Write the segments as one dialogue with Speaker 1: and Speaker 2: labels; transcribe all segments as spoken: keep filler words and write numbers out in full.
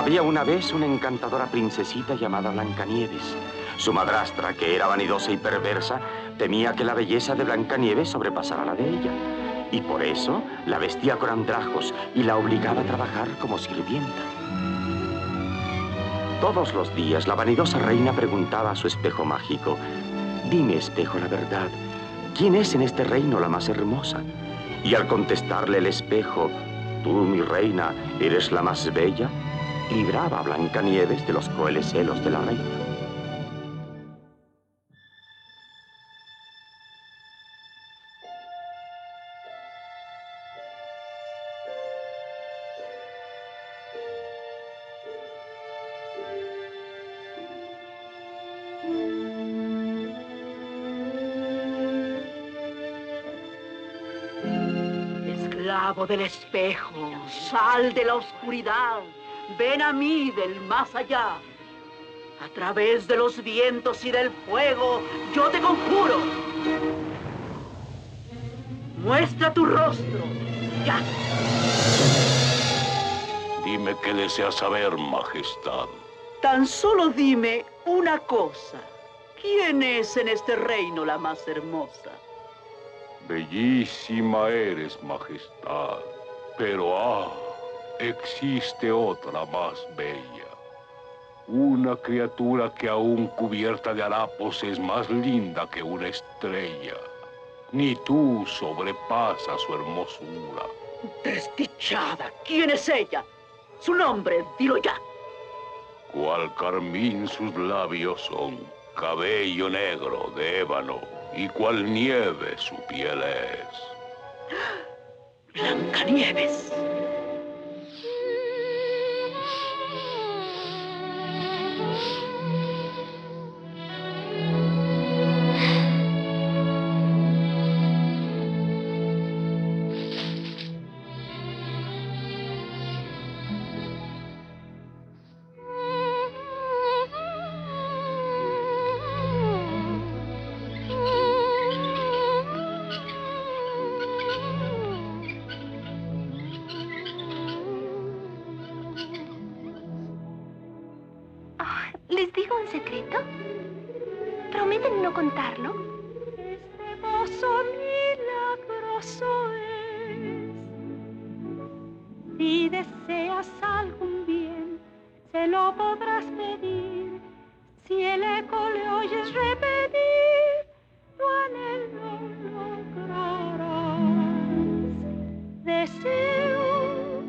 Speaker 1: Había una vez una encantadora princesita llamada Blancanieves. Su madrastra, que era vanidosa y perversa, temía que la belleza de Blancanieves sobrepasara la de ella. Y por eso la vestía con andrajos y la obligaba a trabajar como sirvienta. Todos los días la vanidosa reina preguntaba a su espejo mágico: «Dime, espejo, la verdad, ¿quién es en este reino la más hermosa?». Y al contestarle el espejo: «Tú, mi reina, eres la más bella», libraba a Blancanieves de los crueles celos de la reina.
Speaker 2: Esclavo del espejo, sal de la oscuridad, ven a mí del más allá. A través de los vientos y del fuego, yo te conjuro. Muestra tu rostro, ya.
Speaker 3: Dime qué deseas saber, Majestad.
Speaker 2: Tan solo dime una cosa. ¿Quién es en este reino la más hermosa?
Speaker 3: Bellísima eres, Majestad. Pero, ah, existe otra más bella. Una criatura que aún cubierta de harapos es más linda que una estrella. Ni tú sobrepasas su hermosura.
Speaker 2: Desdichada, ¿quién es ella? Su nombre, dilo ya.
Speaker 3: Cual carmín sus labios son, cabello negro de ébano, y cual nieve su piel es.
Speaker 2: Blancanieves.
Speaker 4: ¿Les digo un secreto? ¿Prometen no contarlo?
Speaker 5: Este mozo milagroso es. Si deseas algún bien, se lo podrás pedir. Si el eco le oyes repetir, tu anhelo lograrás. Deseo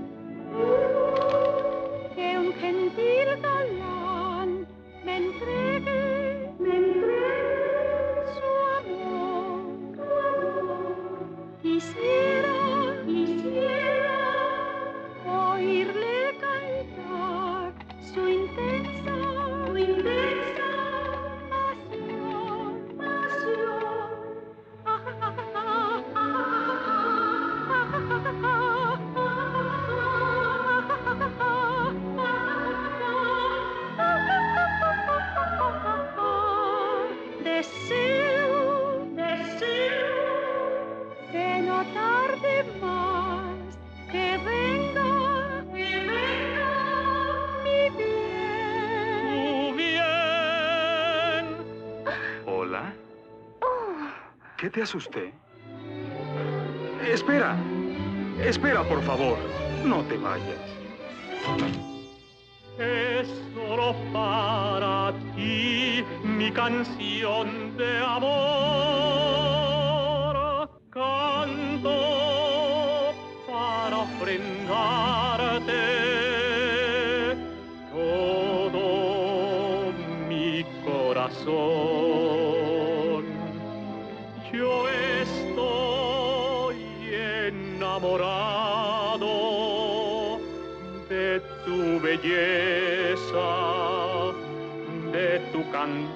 Speaker 5: que un gentil galán me entregue, me entregue su amor, su amor. Quisiera, quisiera oírle cantar su intensa, su intensa pasión, pasión. Ah, ah, ah, ah, ah, ah, ah, Deseo, deseo que no tarde más, que venga, que venga mi bien.
Speaker 6: Tu bien. Hola. ¿Qué te asusté? Espera, espera, por favor, no te vayas. Es solo para ti mi canción de amor. Canto para ofrendarte todo mi corazón. Yo estoy enamorado de tu belleza, de tu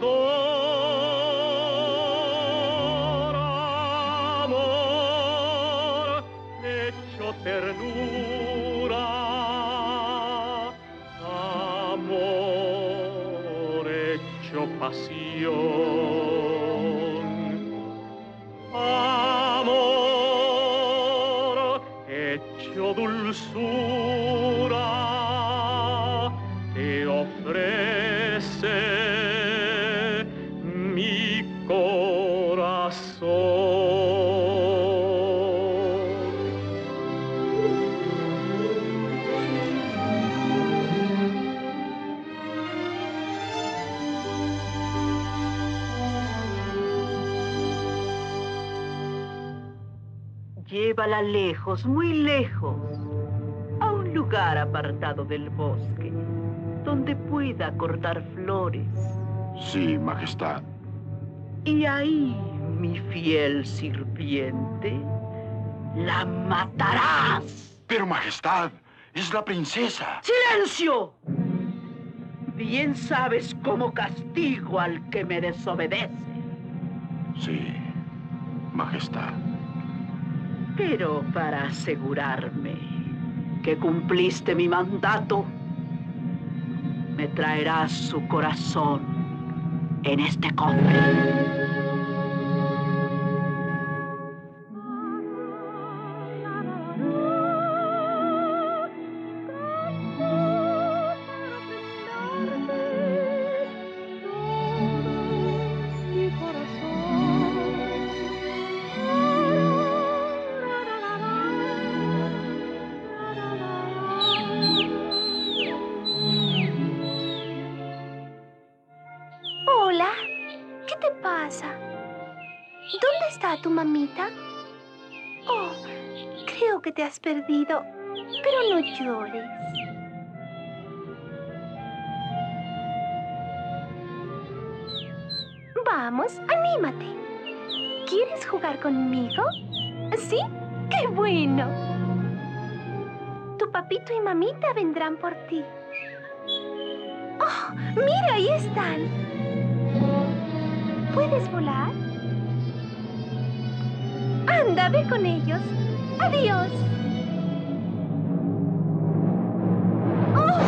Speaker 6: candor, amor hecho ternura, amor hecho pasión, amor hecho dulzura,
Speaker 2: Llévala lejos, muy lejos, a un lugar apartado del bosque, donde pueda cortar flores.
Speaker 7: Sí, Majestad.
Speaker 2: Y ahí, mi fiel sirviente, la matarás.
Speaker 7: Pero, Majestad, es la princesa.
Speaker 2: ¡Silencio! Bien sabes cómo castigo al que me desobedece.
Speaker 7: Sí, Majestad.
Speaker 2: Pero para asegurarme que cumpliste mi mandato, me traerás su corazón en este cofre.
Speaker 4: Hola, ¿qué te pasa? ¿Dónde está tu mamita? Oh, creo que te has perdido, pero no llores. Vamos, anímate. ¿Quieres jugar conmigo? ¿Sí? ¡Qué bueno! Tu papito y mamita vendrán por ti. ¡Oh, mira, ahí están! ¿Puedes volar? Anda, ve con ellos. Adiós. ¡Oh!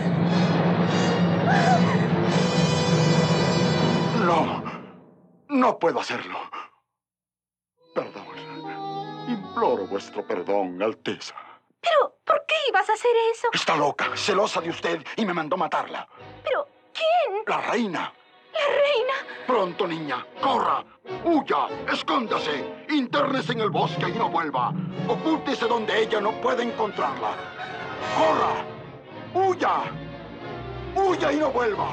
Speaker 7: No, no puedo hacerlo. Perdón. Imploro vuestro perdón, Alteza.
Speaker 4: Pero, ¿por qué ibas a hacer eso?
Speaker 7: Está loca, celosa de usted y me mandó matarla.
Speaker 4: Pero, ¿quién?
Speaker 7: La reina.
Speaker 4: ¿La reina?
Speaker 7: Pronto, niña, corra, huya, escóndase, intérnese en el bosque y no vuelva. Ocúltese donde ella no pueda encontrarla. Corra, huya, huya y no vuelva.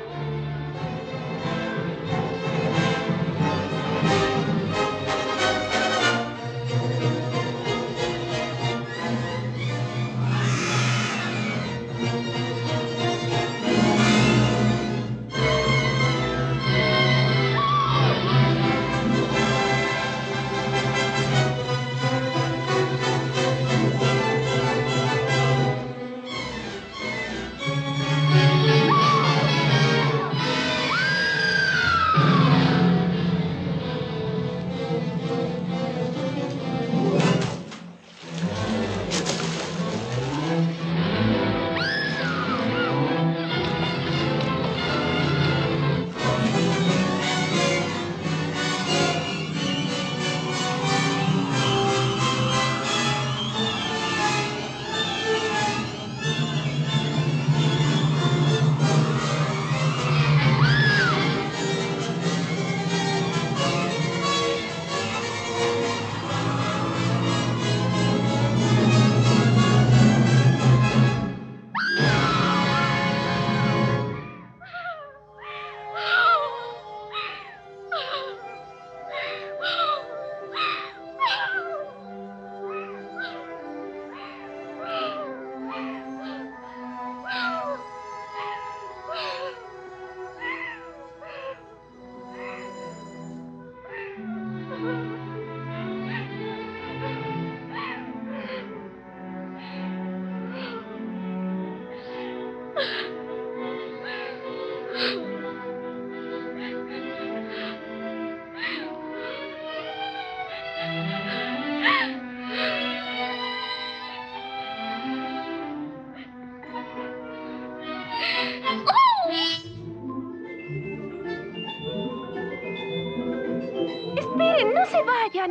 Speaker 4: Esperen, no se vayan.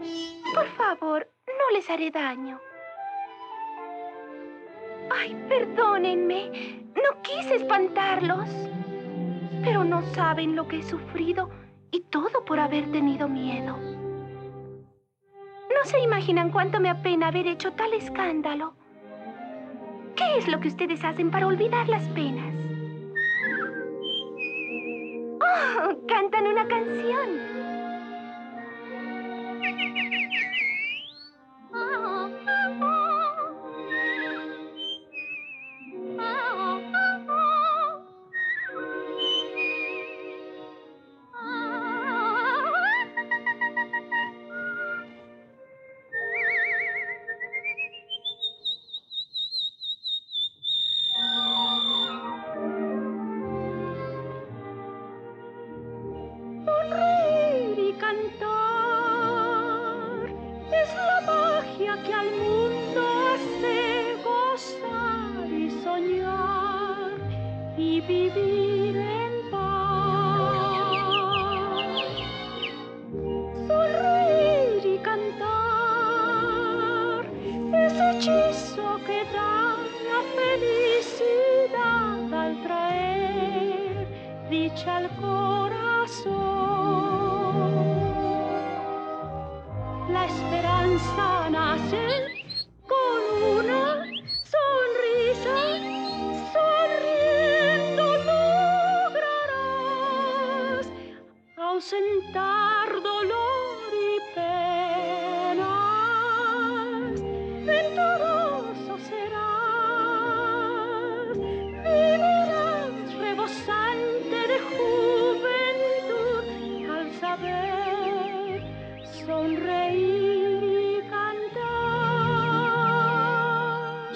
Speaker 4: Por favor, no les haré daño. Ay, perdónenme. No quise espantarlos. Pero no saben lo que he sufrido y todo por haber tenido miedo. No se imaginan cuánto me apena haber hecho tal escándalo. ¿Qué es lo que ustedes hacen para olvidar las penas? ¡Oh! Cantan una canción.
Speaker 5: magia que al mundo hace gozar y soñar y vivir en paz. Sonreír y cantar, ese hechizo que da la felicidad al traer dicha al corazón. La esperanza nace con una sonrisa, sonriendo lograrás ausentar dolor y penas, venturoso serás, vivirás rebosante de juventud al saber sonreír y cantar.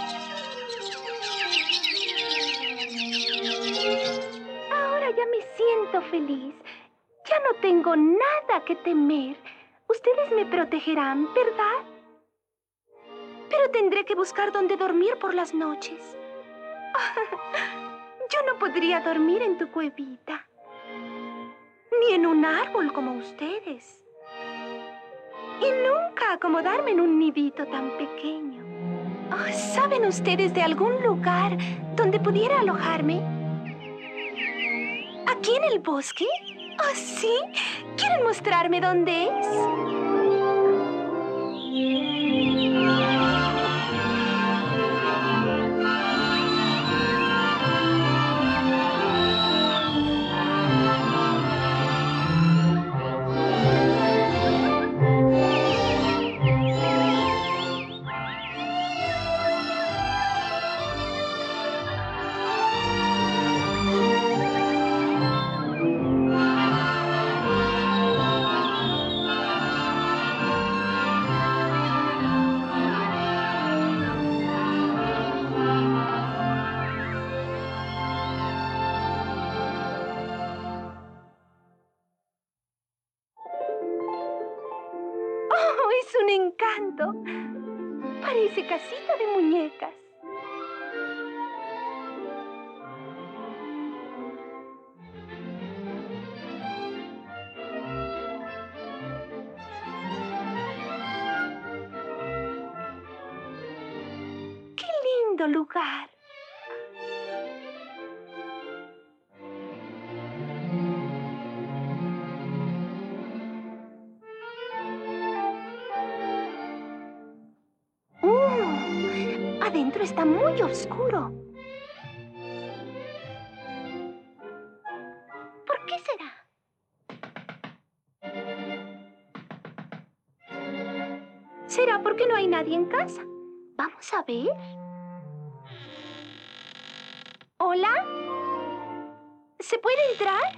Speaker 4: Ahora ya me siento feliz. Ya no tengo nada que temer. Ustedes me protegerán, ¿verdad? Pero tendré que buscar dónde dormir por las noches. Yo no podría dormir en tu cuevita, ni en un árbol como ustedes. Y nunca acomodarme en un nidito tan pequeño. Oh, ¿saben ustedes de algún lugar donde pudiera alojarme? ¿Aquí en el bosque? ¿Oh, sí? ¿Quieren mostrarme dónde es? ¡Oh, es un encanto! Parece casita de muñecas. ¡Qué lindo lugar! Adentro está muy oscuro. ¿Por qué será? ¿Será porque no hay nadie en casa? Vamos a ver. ¿Hola? ¿Se puede entrar?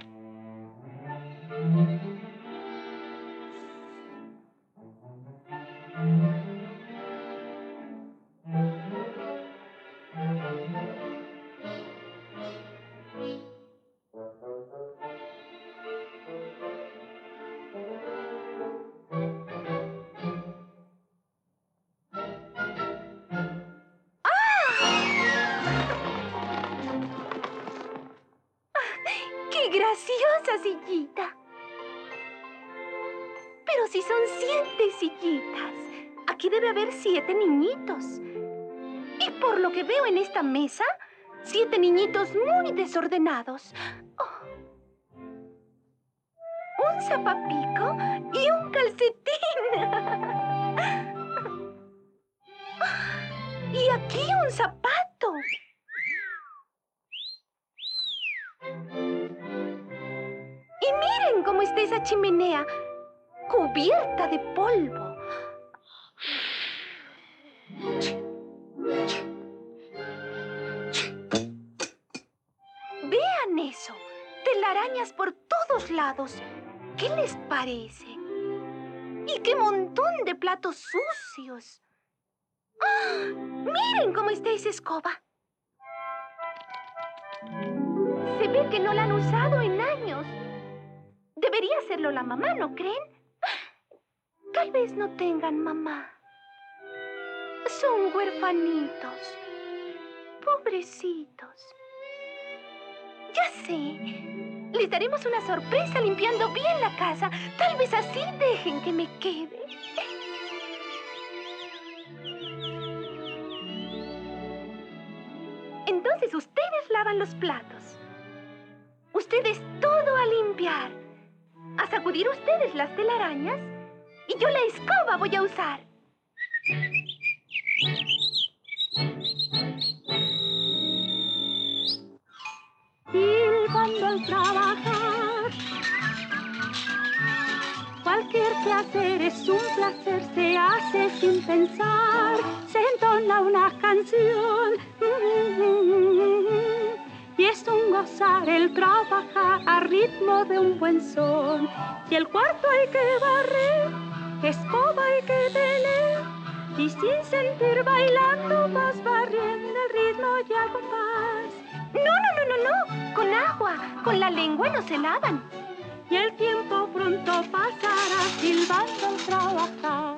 Speaker 4: ¡Qué graciosa sillita! Pero si son siete sillitas, aquí debe haber siete niñitos. Y por lo que veo en esta mesa, siete niñitos muy desordenados. Oh. Un zapapico y un calcetín. Y aquí un zapato. Y miren cómo está esa chimenea, cubierta de polvo. Vean eso, telarañas por todos lados. ¿Qué les parece? ¡Y qué montón de platos sucios! ¡Ah! ¡Miren cómo está esa escoba! Se ve que no la han usado en años. Debería hacerlo la mamá, ¿no creen? Tal vez no tengan mamá. Son huerfanitos. Pobrecitos. Ya sé. Les daremos una sorpresa limpiando bien la casa. Tal vez así dejen que me quede. Entonces ustedes lavan los platos. Ustedes todo a limpiar. A sacudir ustedes las telarañas. Y yo la escoba voy a usar.
Speaker 5: Silbando al trabajar. Cualquier quehacer es un placer, se hace sin pensar. Se entona una canción. Y es un gozar el trabajar a ritmo de un buen son. Si el cuarto hay que barrer, escoba hay que tener. Y sin sentir bailando vas barriendo el ritmo y al compás.
Speaker 4: No, no, no, no, no. Con agua. Con la lengua no se lavan.
Speaker 5: Y el tiempo pronto pasará silbando al trabajar.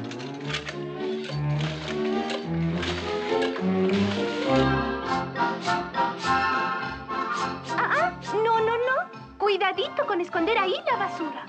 Speaker 4: Ah, ah, no, no, no. Cuidadito con esconder ahí la basura.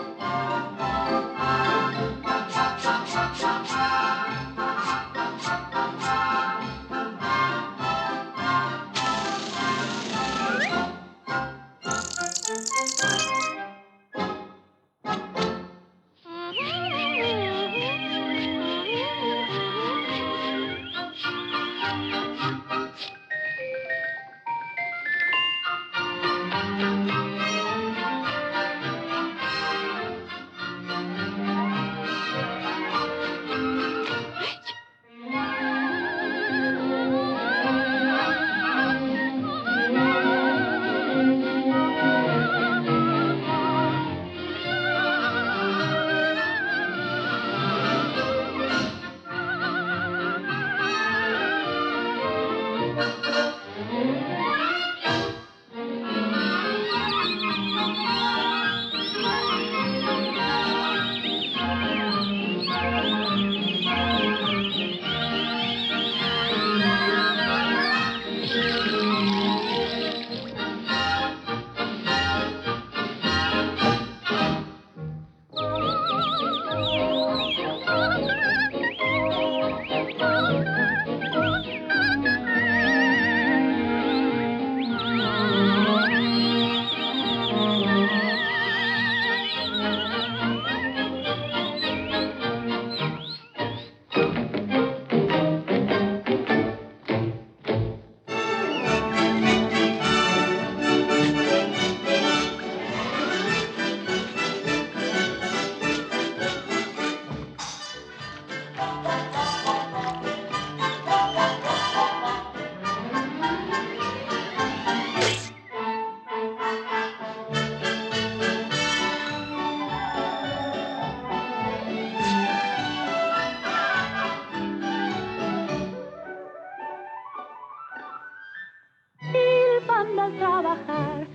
Speaker 5: Silbando al trabajar.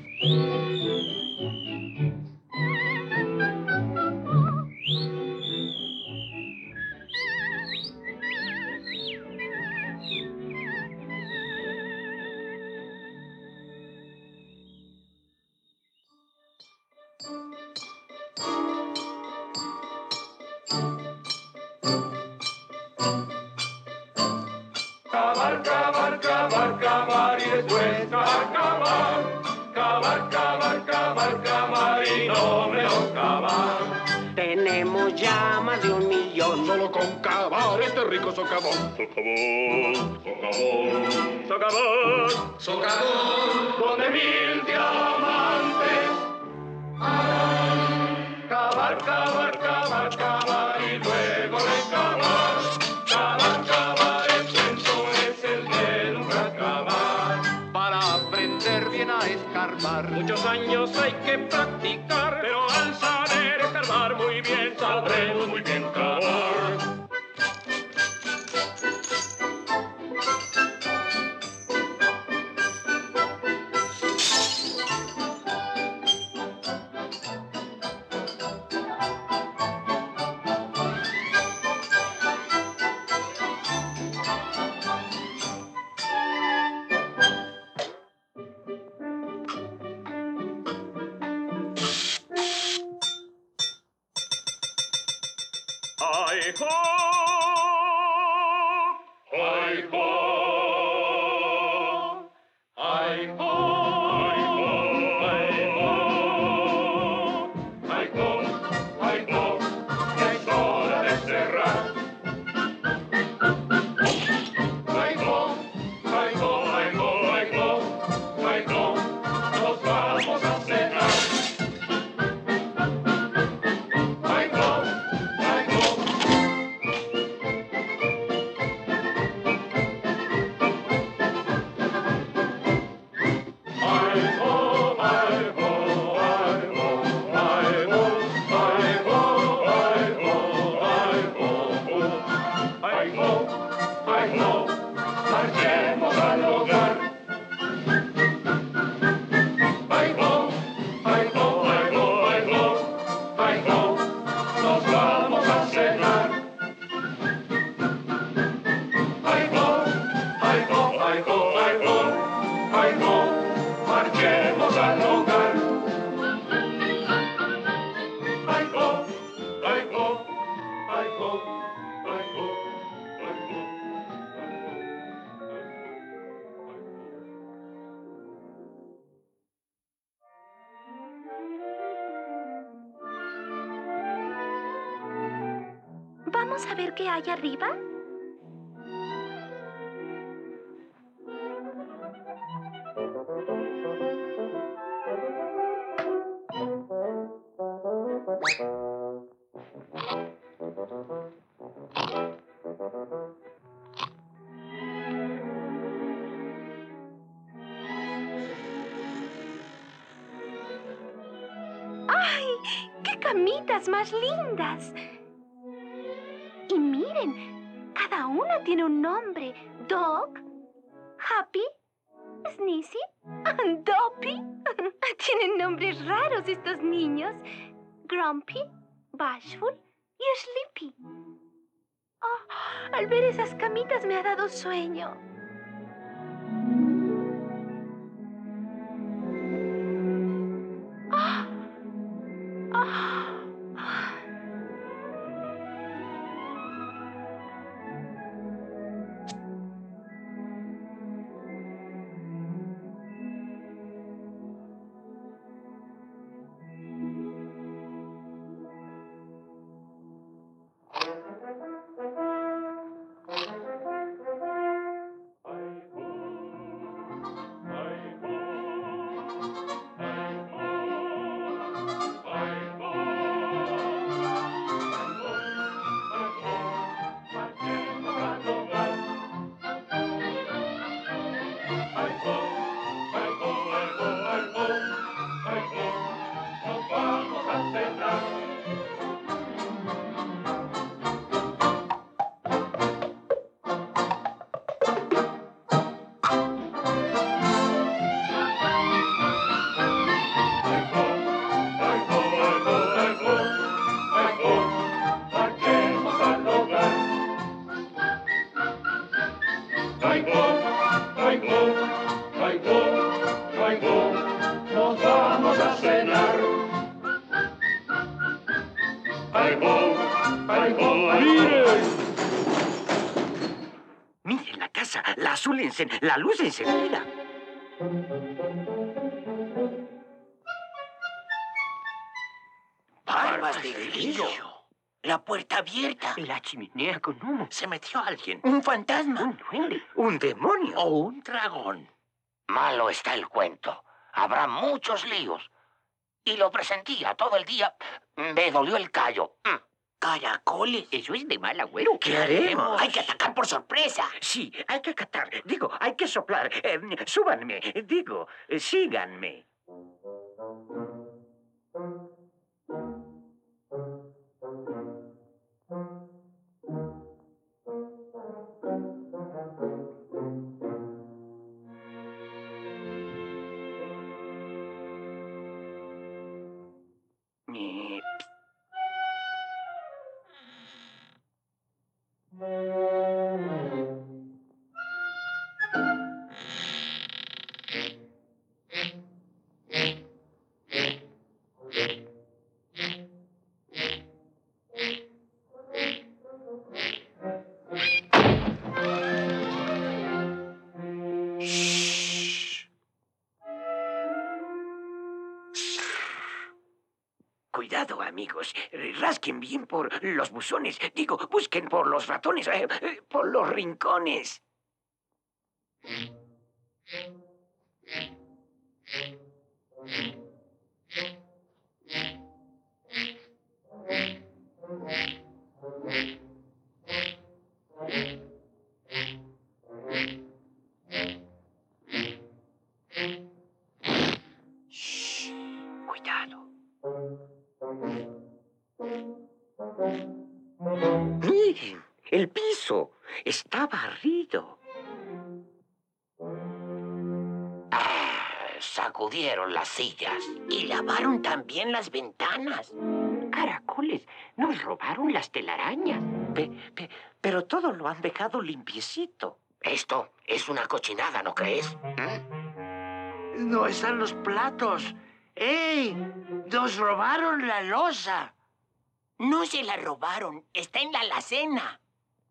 Speaker 3: Cavar, cavar, cavar, cavar y después cavar, cavar. Cavar, cavar, cavar, cavar y no menos cavar.
Speaker 8: Tenemos ya más de un millón.
Speaker 7: Solo con cavar este rico socavón.
Speaker 3: Socavón, socavón, socavón, socavón, donde mil diamantes. Cavar, cavar, cavar, cavar y luego recavar. Cavar, cavar, el centro es el de nunca cavar.
Speaker 9: Para aprender bien a escarbar,
Speaker 3: Muchos años hay que practicar, pero al saber escarbar muy bien, sabremos muy bien cavar. ho! Hi ho! Hi ho! Hi ho! Hi ho! Hi ho! Ya es hora de cerrar. Hi ho! Hi ho! Hi ho! Hi ho! Hi ho! Nos vamos a cenar. Hi ho! Hi ho! Marchemos al hogar. Ay, ho, ay, ho, ay, ho, ay, ho, ay, ho, nos vamos a cenar. Ay, ho, ay, ho, ay, ho, ay, ho, ay, ho, marchemos al hogar. Ay, ho, ay, ho, ay, ho, ay, ho, ay, ho.
Speaker 4: ¿Vamos a ver qué hay arriba? ¡Ay! ¡Qué camitas más lindas! Y miren, cada una tiene un nombre. Dog, Happy, Sneezy, Dopey. Tienen nombres raros estos niños. Grumpy, Bashful y Sleepy. Oh, al ver esas camitas me ha dado sueño. Ah, ah, ah.
Speaker 3: Nos vamos a cenar. Marchemos al hogar. Ay, ho, ay, ho, ay, ho, ay, ho, nos vamos a cenar. Ay, ho, ay, ho, ay, ho.
Speaker 1: Miren la casa, la azul encen la luz encendida.
Speaker 10: Barbas de grillo. La puerta abierta.
Speaker 1: La chimenea con humo.
Speaker 10: Se metió alguien. Un fantasma.
Speaker 1: Un duende. Un demonio.
Speaker 10: O un dragón. Malo está el cuento. Habrá muchos líos. Y lo presentía todo el día. Me dolió el callo. Mm. Caracoles.
Speaker 1: Eso es de mal agüero.
Speaker 10: ¿Qué haremos? Hay que atacar por sorpresa.
Speaker 1: Sí, hay que acatar. Digo, hay que soplar. Eh, súbanme. Digo, eh, síganme. Eh,
Speaker 10: amigos. Rasquen bien por los buzones. Digo, busquen por los ratones, eh, eh, por los rincones. Shh, cuidado. Miren, el piso está barrido. Ah, sacudieron las sillas y lavaron también las ventanas. Caracoles, nos robaron las telarañas. Pe- pe- pero todo lo han dejado limpiecito. Esto es una cochinada, ¿no crees? ¿Mm?
Speaker 11: No están los platos. ¡Ey! ¡Nos robaron la loza!
Speaker 10: No se la robaron, está en la alacena.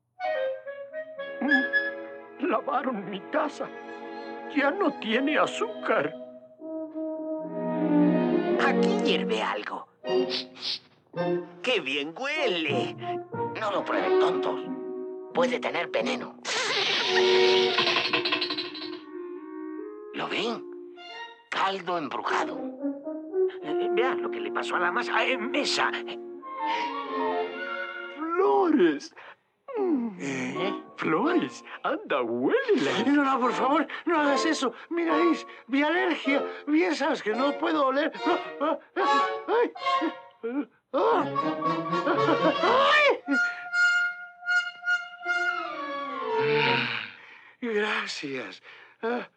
Speaker 11: Lavaron mi casa. Ya no tiene azúcar.
Speaker 10: Aquí hierve algo.
Speaker 11: ¡Qué bien huele!
Speaker 10: No lo prueben, tontos. Puede tener veneno. ¿Lo ven? Caldo embrujado.
Speaker 11: Eh, vean lo que le pasó a la masa. ¡Eh, mesa! ¡Flores! ¿Eh? ¡Flores! ¡Anda, huélela! No, no, por favor, no hagas eso. Mira, Is, mi alergia. Bien sabes que no puedo oler. ¡Ay! ¡Ay! Gracias. Ah.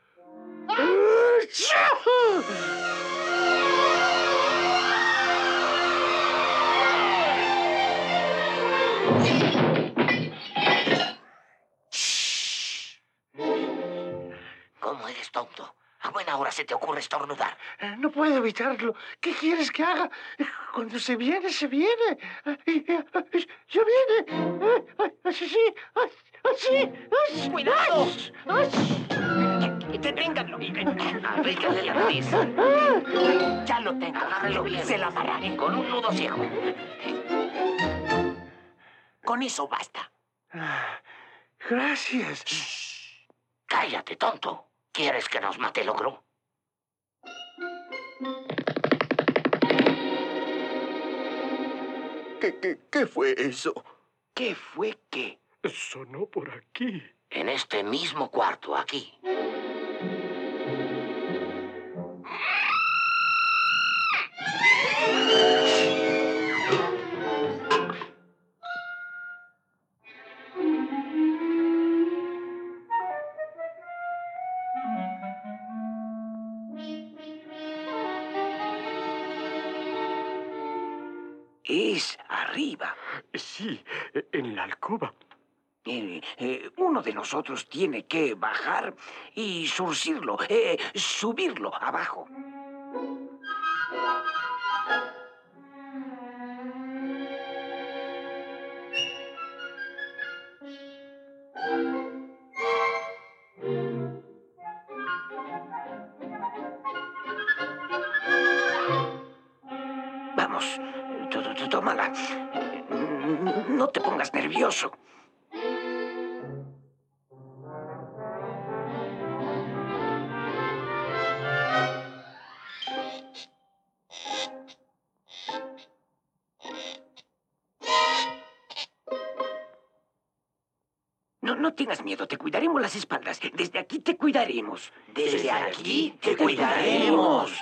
Speaker 10: ¿Cómo eres tonto? A buena hora se te ocurre estornudar.
Speaker 11: No puedo evitarlo. ¿Qué quieres que haga? Cuando se viene, se viene. ¡Ya viene! ¡Así, sí! ¡Así!
Speaker 10: ¡Cuidado! ¡Deténganlo! Abrícale la nariz. Ya lo tengo. Agárralo bien. Se la amarraré con un nudo ciego. Con eso basta.
Speaker 11: Gracias.
Speaker 10: Shh. Cállate, tonto. ¿Quieres que nos mate el ogro?
Speaker 11: ¿Qué, qué, qué fue eso?
Speaker 10: ¿Qué fue qué?
Speaker 11: Sonó por aquí.
Speaker 10: En este mismo cuarto, aquí. Es arriba.
Speaker 11: Sí, en la alcoba.
Speaker 10: Eh, eh, uno de nosotros tiene que bajar y surcirlo, eh, subirlo abajo. Vamos, t- t- tómala. No te pongas nervioso. No, no tengas miedo, te cuidaremos las espaldas. Desde aquí te cuidaremos. Desde, Desde aquí te cuidaremos.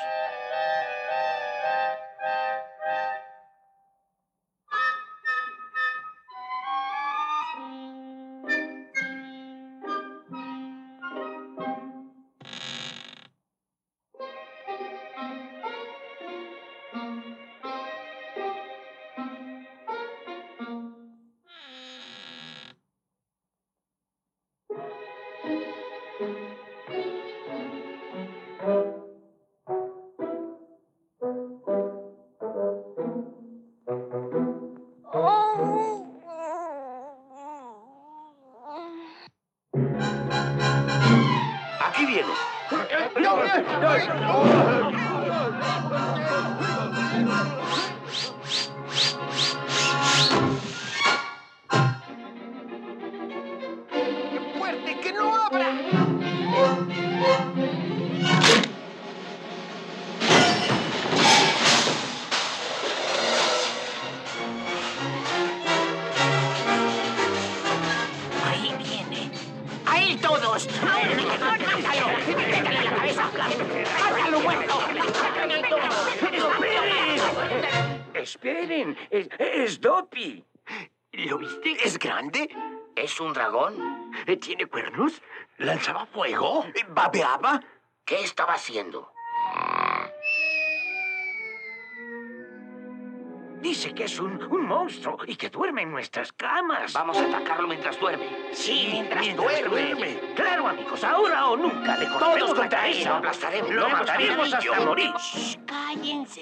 Speaker 10: Aquí viene. Ahí viene. ¡Ahí todos! ¡Mátalo! ¡Métale la cabeza! ¡Mátalo, muerto!
Speaker 12: ¡Esperen! ¡Esperen! ¡Es, es Dopey!
Speaker 11: ¿Lo viste? ¿Es grande?
Speaker 10: ¿Es un dragón?
Speaker 11: ¿Tiene cuernos? ¿Lanzaba fuego? ¿Babeaba?
Speaker 10: ¿Qué estaba haciendo?
Speaker 12: Dice que es un, un monstruo y que duerme en nuestras camas.
Speaker 10: Vamos a atacarlo mientras duerme.
Speaker 12: Sí,
Speaker 10: mientras,
Speaker 12: mientras
Speaker 10: duerme.
Speaker 12: duerme. Claro, amigos, ahora o nunca. Le cortaremos
Speaker 10: Todos
Speaker 12: la
Speaker 10: contra él,
Speaker 12: cabeza.
Speaker 10: lo aplastaremos.
Speaker 12: Lo mataremos hasta morir.
Speaker 10: Shh, cállense.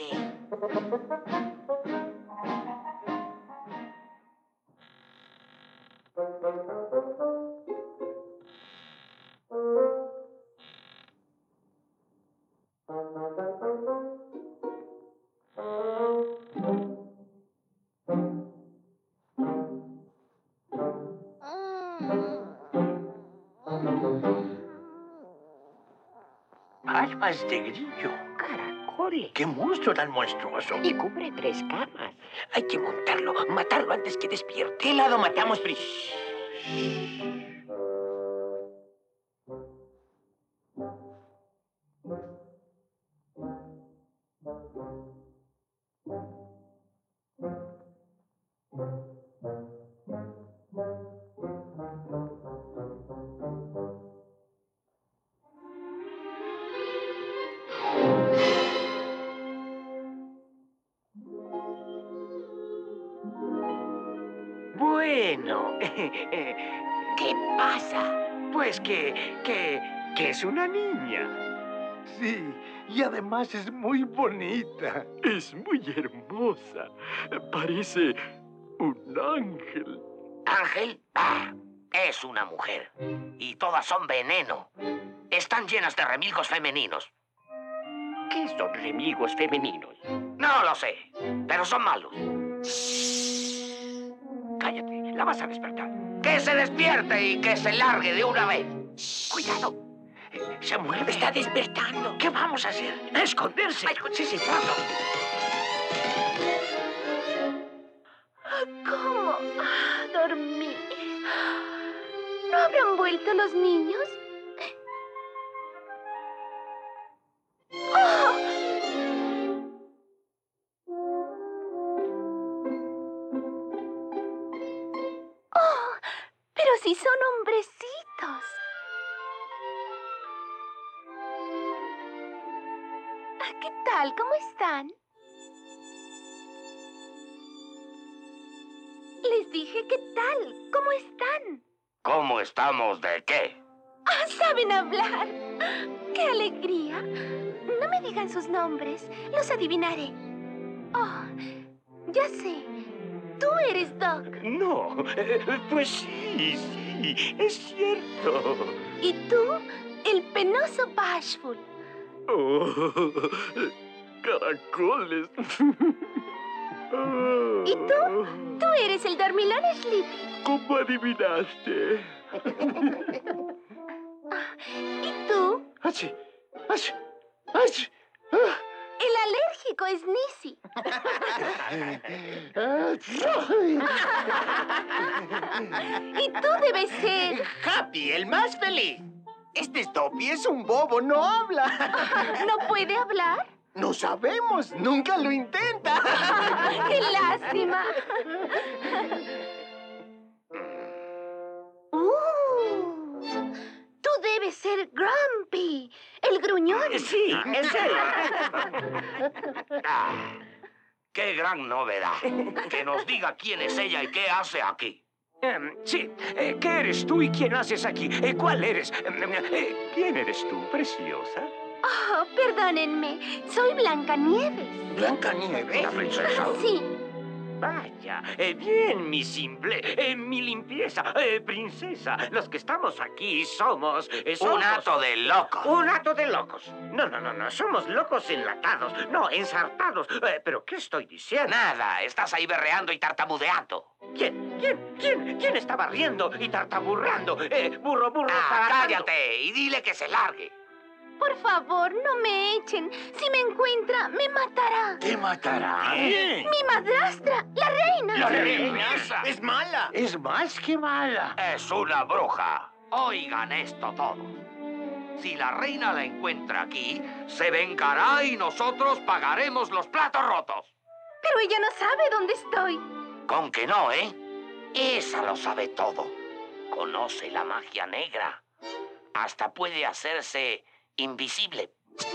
Speaker 11: Almas de grillo.
Speaker 10: Caracoles.
Speaker 11: ¡Qué monstruo tan monstruoso!
Speaker 10: Y cubre tres camas.
Speaker 11: Hay que montarlo, matarlo antes que despierte. ¿Qué lado matamos primero?
Speaker 12: Bueno,
Speaker 10: ¿Qué pasa?
Speaker 12: pues que, que, que es una niña.
Speaker 11: Sí, y además es muy bonita. Es muy hermosa. Parece un ángel.
Speaker 10: ¿Ángel? Ah, es una mujer. Y todas son veneno. Están llenas de remilgos femeninos.
Speaker 12: ¿Qué son remilgos femeninos?
Speaker 10: No lo sé, pero son malos.
Speaker 12: Cállate, la vas a despertar.
Speaker 10: ¡Que se despierte y que se largue de una vez!
Speaker 12: Cuidado. Eh, Se muerde.
Speaker 10: Está despertando.
Speaker 12: ¿Qué vamos a hacer? A esconderse. Sí, sí, pronto.
Speaker 4: ¿Cómo? Ah, dormí. ¿No habrán vuelto los niños? ¡Oh! ¡Oh! Pero sí son hombrecitos. Ah, ¿qué tal? ¿Cómo están? Les dije, ¿qué tal? ¿Cómo están?
Speaker 10: ¿Cómo estamos de qué?
Speaker 4: ¡Ah, saben hablar! ¡Qué alegría! No me digan sus nombres, los adivinaré. Oh, ya sé. Tú eres Doc.
Speaker 12: No, eh, pues sí, sí, es cierto.
Speaker 4: Y tú, el penoso Bashful.
Speaker 11: Oh, caracoles.
Speaker 4: ¿Y tú? Tú eres el dormilón Sleepy.
Speaker 11: ¿Cómo adivinaste?
Speaker 4: ¿Y tú?
Speaker 11: ¡Achi! ¡Achi! ¡Achi! ¡Ah!
Speaker 4: El alérgico es Nisi. Y tú debes ser...
Speaker 11: Happy, el más feliz. Este Stoppy es un bobo, no habla.
Speaker 4: ¿No puede hablar?
Speaker 11: No sabemos, nunca lo intenta.
Speaker 4: ¡Qué lástima! Uh, tú debes ser Grumpy, el gruñón.
Speaker 12: Sí, es él.
Speaker 10: Ah, ¡qué gran novedad! Que nos diga quién es ella y qué hace aquí.
Speaker 12: Em, sí, eh, ¿qué eres tú y quién haces aquí? Eh, ¿Cuál eres? Em, eh, ¿Quién eres tú, preciosa?
Speaker 4: Oh, perdónenme, soy Blancanieves.
Speaker 11: ¿Blancanieves?
Speaker 10: ¿La princesa?
Speaker 4: Sí.
Speaker 12: Vaya, eh, bien, mi simple, eh, mi limpieza, eh, princesa. Los que estamos aquí somos, eh, somos...
Speaker 10: Un hato de locos.
Speaker 12: Un hato de locos. No, no, no, no, somos locos enlatados, no, ensartados. Eh, ¿Pero qué estoy diciendo?
Speaker 10: Nada, estás ahí berreando y tartamudeando.
Speaker 12: ¿Quién? ¿Quién, quién, quién está barriendo y tartaburrando? Eh, burro, burro,
Speaker 10: Ah,
Speaker 12: tartaburro.
Speaker 10: cállate y dile que se largue.
Speaker 4: Por favor, no me echen. Si me encuentra, me matará.
Speaker 11: ¿Te matará?
Speaker 4: Mi madrastra, la reina.
Speaker 11: La reina
Speaker 10: es mala.
Speaker 11: Es más que mala.
Speaker 10: Es una bruja. Oigan esto todo. Si la reina la encuentra aquí, se vengará y nosotros pagaremos los platos rotos.
Speaker 4: Pero ella no sabe dónde estoy.
Speaker 10: Con que no, ¿eh? Esa lo sabe todo. Conoce la magia negra. Hasta puede hacerse invisible.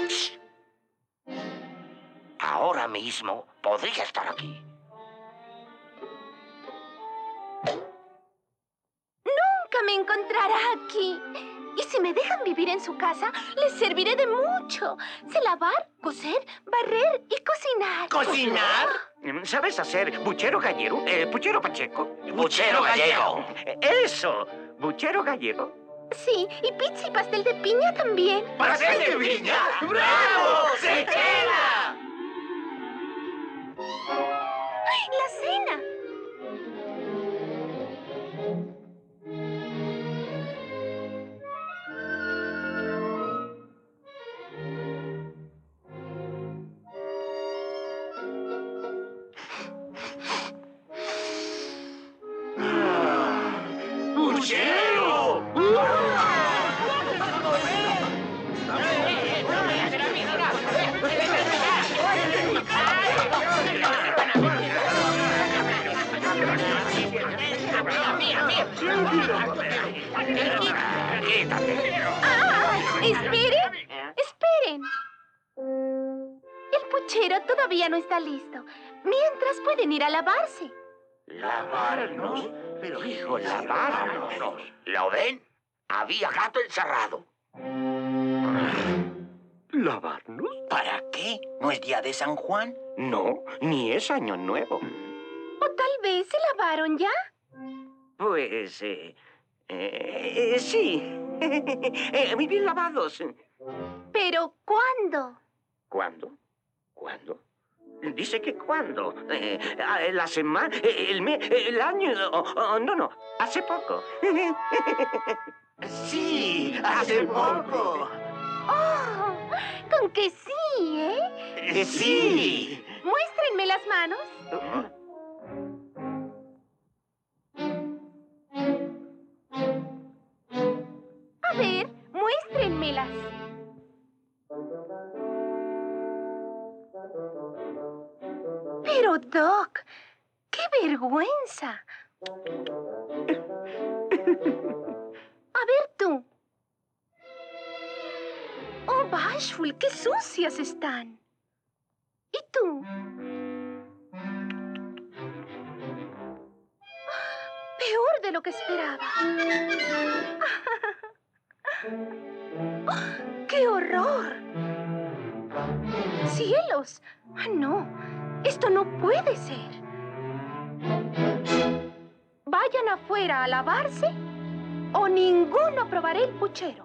Speaker 10: Ahora mismo podría estar aquí.
Speaker 4: Nunca me encontrará aquí. Y si me dejan vivir en su casa, les serviré de mucho. Sé lavar, coser, barrer y cocinar.
Speaker 10: ¿Cocinar?
Speaker 12: ¿Sabes hacer buchero gallego? Eh, ¿Puchero pacheco?
Speaker 10: Buchero gallego.
Speaker 12: Eso, buchero gallego.
Speaker 4: Sí, y pizza y pastel de piña también.
Speaker 10: ¿Pastel de piña? ¡Bravo! ¡Se queda!
Speaker 4: ¡Ay, la cena!
Speaker 10: ¡Buchero!
Speaker 4: ¡Ah! ¡Esperen! ¡Esperen! El puchero todavía no está listo. Mientras pueden ir a lavarse.
Speaker 10: ¿Lavarnos? Pero, hijo, lavarnos. ¿Lo ven? Había gato encerrado.
Speaker 12: ¿Lavarnos?
Speaker 10: ¿Para qué? ¿No es día de San Juan?
Speaker 12: No, ni es año nuevo.
Speaker 4: ¿O tal vez se lavaron ya?
Speaker 12: Pues, eh, eh, sí. eh, muy bien lavados.
Speaker 4: ¿Pero cuándo?
Speaker 12: ¿Cuándo? ¿Cuándo? Dice que cuándo. Eh, la semana, el mes, el año. Oh, oh, no, no, hace poco.
Speaker 11: Sí, hace poco.
Speaker 4: ¡Oh! Con que sí, ¿eh?
Speaker 12: Eh, sí.
Speaker 4: Muéstrenme las manos. A ver, muéstrenmelas. Pero, Doc, ¡qué vergüenza! A ver tú. Oh, Bashful, qué sucias están. ¿Y tú? Peor de lo que esperaba. ¡Qué horror! ¡Cielos! No, esto no puede ser. Vayan afuera a lavarse o ninguno probará el puchero.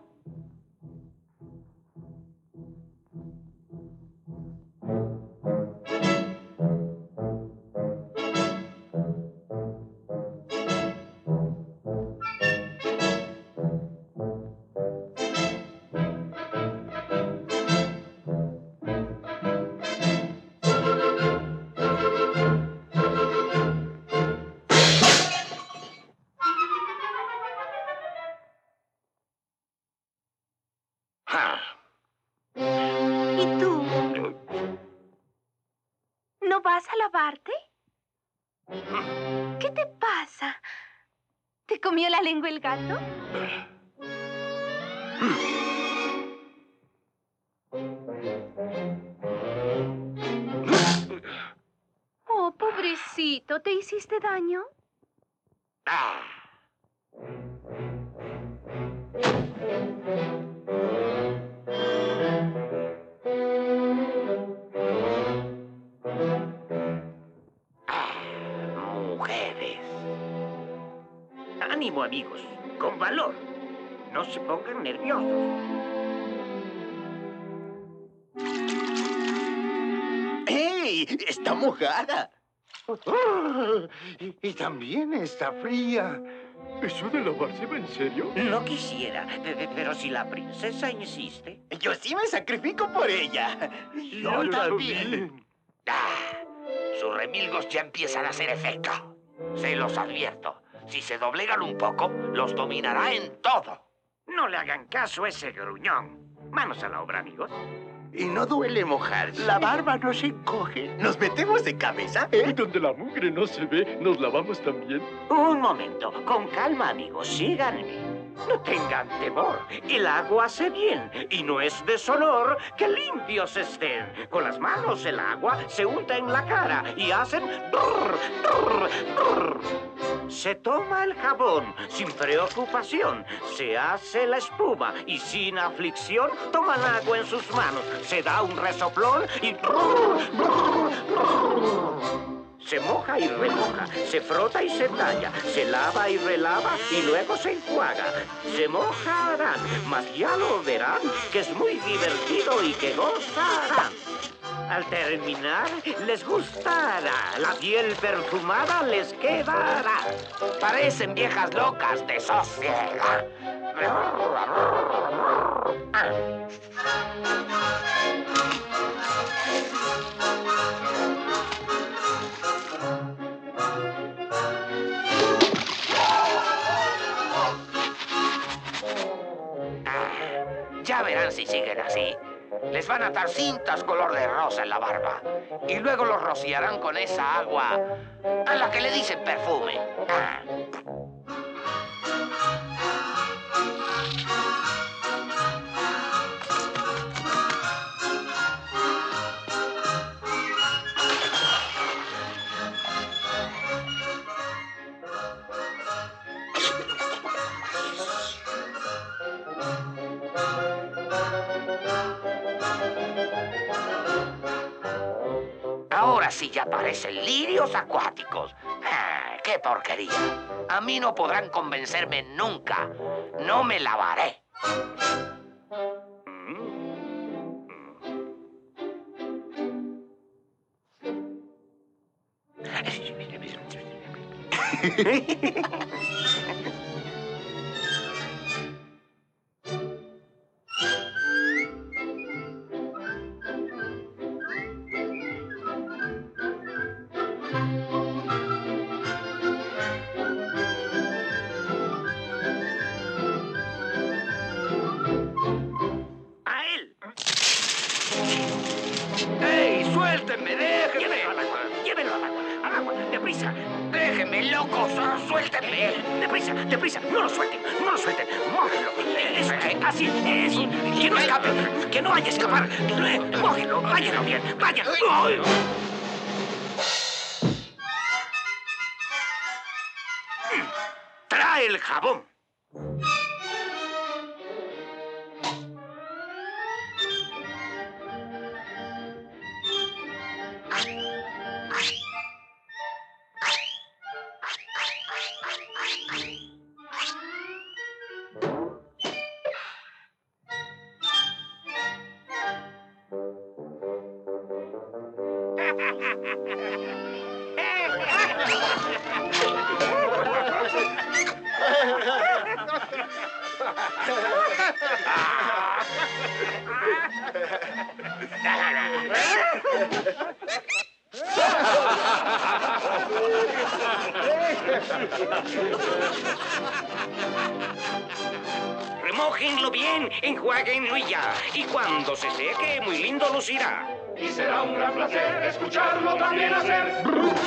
Speaker 4: ¿Y tú? ¿No vas a lavarte? ¿Qué te pasa? ¿Te comió la lengua el gato? Oh, pobrecito, ¿te hiciste daño?
Speaker 10: Ah. Mujeres.
Speaker 12: Ánimo, amigos. Con valor. No se pongan nerviosos.
Speaker 11: ¡Ey! ¡Está mojada! Oh, y, y también está fría.
Speaker 13: ¿Eso de lavarse va en serio?
Speaker 12: No quisiera, pero si la princesa insiste...
Speaker 14: Yo sí me sacrifico por ella.
Speaker 12: Yo, Yo también. Ah, sus remilgos ya empiezan a hacer efecto. Se los advierto. Si se doblegan un poco, los dominará en todo. No le hagan caso a ese gruñón. Manos a la obra, amigos.
Speaker 14: Y no duele mojarse.
Speaker 11: La barba no se encoge.
Speaker 14: ¿Nos metemos de cabeza?
Speaker 13: ¿Eh? Y donde la mugre no se ve, ¿nos lavamos también?
Speaker 12: Un momento. Con calma, amigos. Síganme. No tengan temor. El agua hace bien. Y no es deshonor que limpios estén. Con las manos el agua se unta en la cara y hacen... brrr, brrr, brrr. Se toma el jabón sin preocupación. Se hace la espuma y sin aflicción toman agua en sus manos. Se da un resoplón y... brrr, brrr, brrr. Se moja y remoja, se frota y se talla, se lava y relava y luego se enjuaga. Se mojarán, mas ya lo verán que es muy divertido y que gozarán. Al terminar, les gustará, la piel perfumada les quedará. Parecen viejas locas de sosiega. Ah. Ya verán si siguen así. Les van a atar cintas color de rosa en la barba. Y luego los rociarán con esa agua a la que le dicen perfume. Ah. Ahora sí ya parecen lirios acuáticos. Ah, ¡qué porquería! A mí no podrán convencerme nunca. No me lavaré. ¡Ey, suéltenme! ¡Déjenme! Llévenlo al agua, llévenlo al agua, al agua, deprisa. Déjenme, locos, suéltenme. Deprisa, deprisa, no lo suelten, no lo suelten. Mójenlo. Es, así, eso. Que no escape, que no vaya a escapar. Mójenlo, váyanlo bien, váyanlo. Trae el jabón. Remójenlo bien, enjuáguenlo y ya. Y cuando se seque, muy lindo lucirá.
Speaker 9: Y será un gran placer escucharlo también hacer.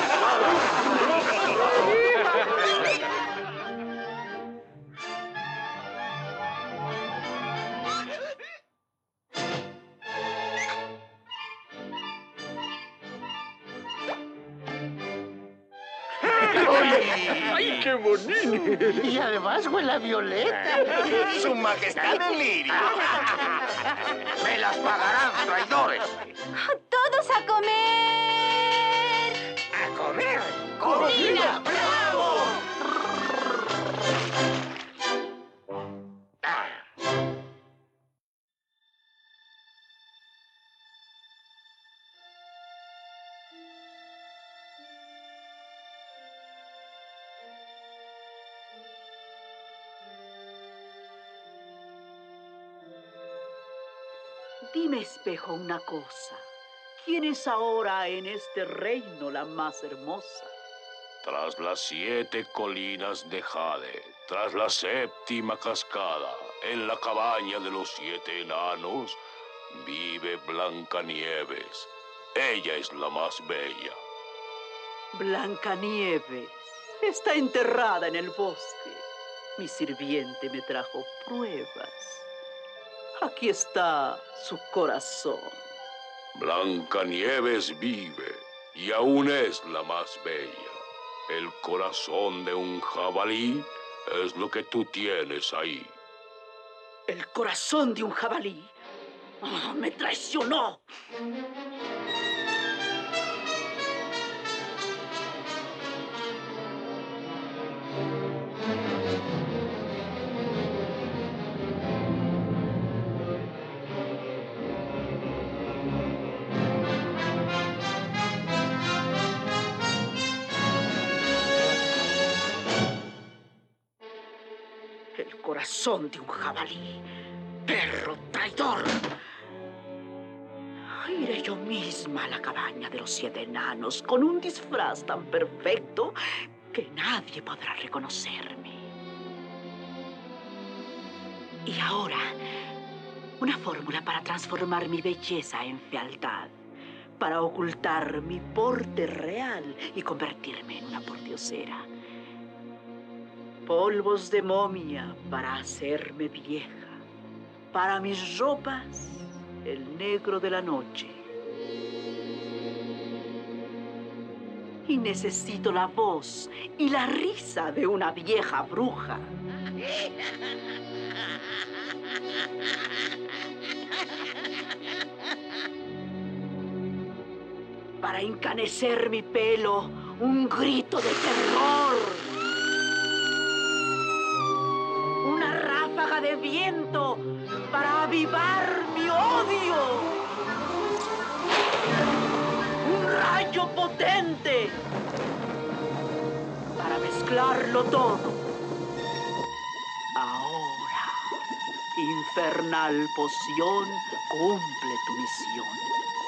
Speaker 11: ¡Ay, qué bonito! Y además huele a violeta.
Speaker 14: ¡Su majestad el lirio!
Speaker 12: ¡Me las pagarán, traidores!
Speaker 4: ¡Todos a comer!
Speaker 12: ¡A comer!
Speaker 14: ¡Comida! ¡Bravo!
Speaker 2: Dime, espejo, una cosa. ¿Quién es ahora en este reino la más hermosa?
Speaker 3: Tras las siete colinas de Jade, tras la séptima cascada, en la cabaña de los siete enanos, vive Blancanieves. Ella es la más bella.
Speaker 2: Blancanieves está enterrada en el bosque. Mi sirviente me trajo pruebas. Aquí está su corazón.
Speaker 3: Blancanieves vive y aún es la más bella. El corazón de un jabalí es lo que tú tienes ahí.
Speaker 2: ¿El corazón de un jabalí? ¡Oh, me traicionó! El corazón de un jabalí. ¡Perro traidor! Iré yo misma a la cabaña de los siete enanos con un disfraz tan perfecto que nadie podrá reconocerme. Y ahora, una fórmula para transformar mi belleza en fealdad, para ocultar mi porte real y convertirme en una pordiosera. Polvos de momia para hacerme vieja. Para mis ropas, el negro de la noche. Y necesito la voz y la risa de una vieja bruja. Para encanecer mi pelo, un grito de terror. Una ráfaga de viento para avivar mi odio. Un rayo potente para mezclarlo todo. Ahora, infernal poción, cumple tu misión.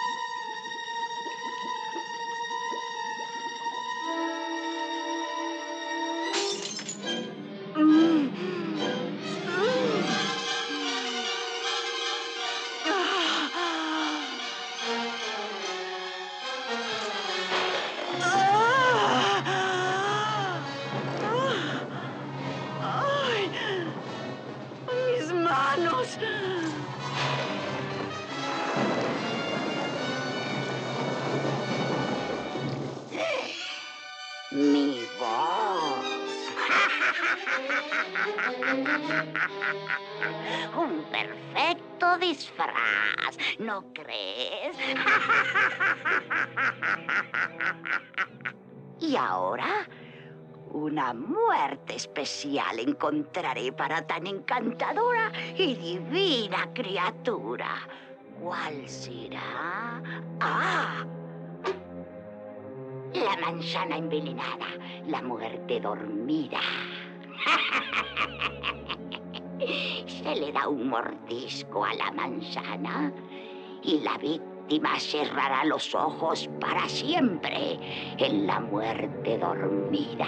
Speaker 10: Mi voz. Un perfecto disfraz, ¿no crees? Y ahora, una muerte especial encontraré para tan encantadora y divina criatura. ¿Cuál será? ¡Ah! La manzana envenenada, la muerte dormida. Se le da un mordisco a la manzana y la víctima cerrará los ojos para siempre en la muerte dormida.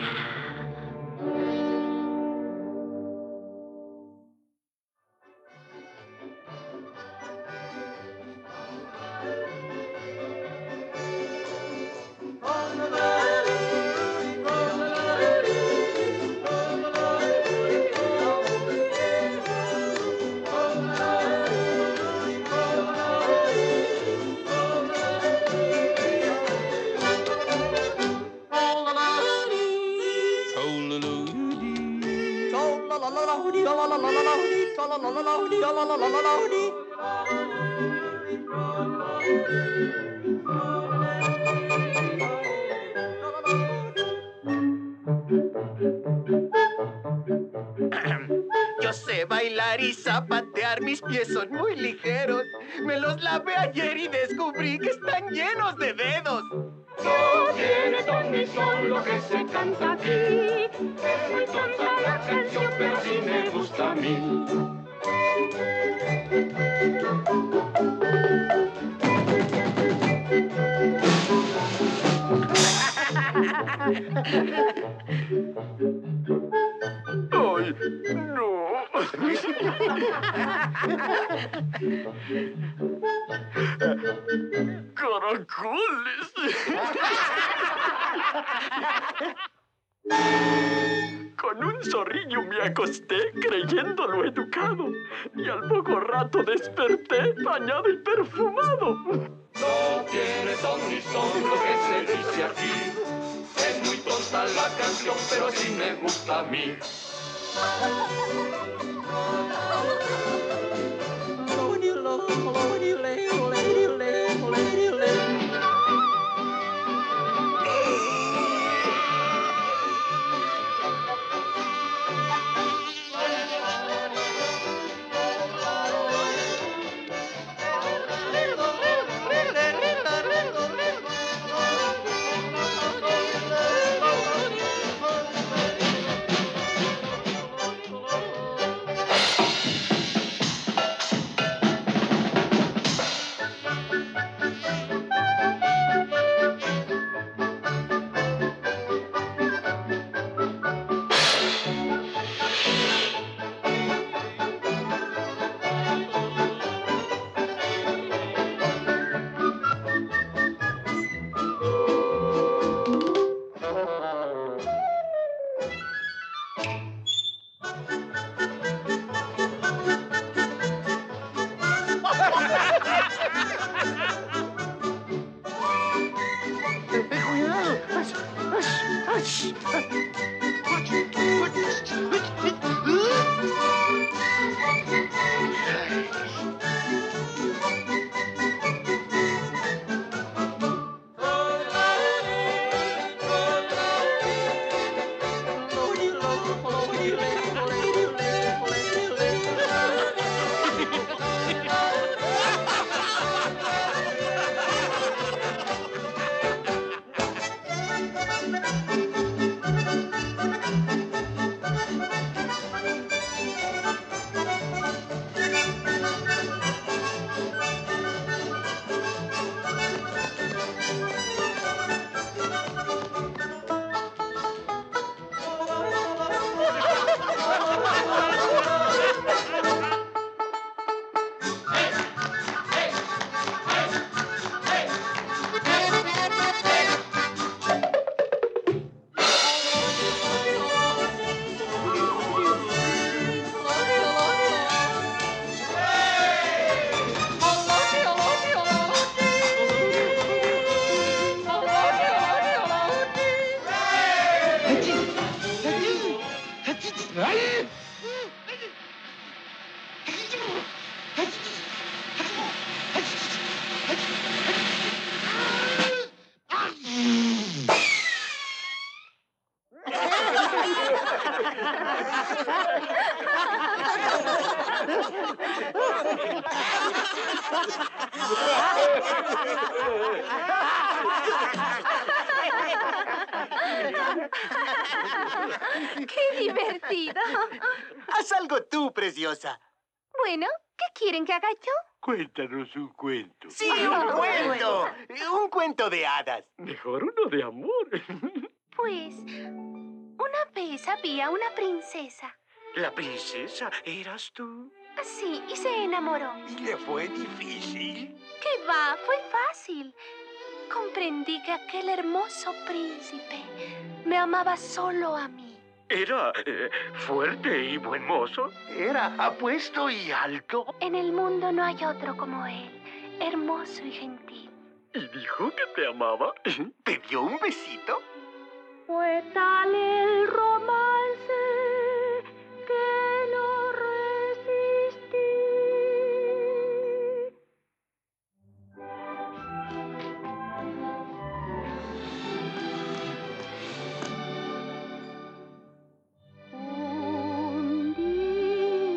Speaker 12: Yo
Speaker 14: Yo sé bailar y zapatear, mis pies son muy ligeros. Me los lavé ayer y descubrí que están llenos de dedos.
Speaker 9: No tiene ton ni son lo que se canta aquí. Es muy tonta la canción, pero así me gusta a mí.
Speaker 13: ¡Ay, no! ¡Caracoles! Con un zorrillo me acosté creyéndolo educado y al poco rato desperté bañado y perfumado.
Speaker 9: No tiene ton ni son lo que se dice aquí. Es muy tonta la canción, pero así me gusta a mí.
Speaker 4: ¡Qué divertido!
Speaker 14: Haz algo tú, preciosa.
Speaker 4: Bueno, ¿qué quieren que haga yo?
Speaker 13: Cuéntanos un cuento.
Speaker 14: ¡Sí, un cuento! Un cuento de hadas.
Speaker 13: Mejor uno de amor.
Speaker 4: Pues, una vez había una princesa.
Speaker 12: ¿La princesa eras tú?
Speaker 4: Sí, y se enamoró.
Speaker 14: ¿Y le fue difícil?
Speaker 4: ¿Qué va? Fue fácil. Comprendí que aquel hermoso príncipe me amaba solo a mí.
Speaker 12: ¿Era eh, fuerte y buen mozo?
Speaker 11: ¿Era apuesto y alto?
Speaker 4: En el mundo no hay otro como él, hermoso y gentil.
Speaker 13: ¿Y dijo que te amaba?
Speaker 14: ¿Te dio un besito?
Speaker 5: Fue tal el romance que no resistí. Un día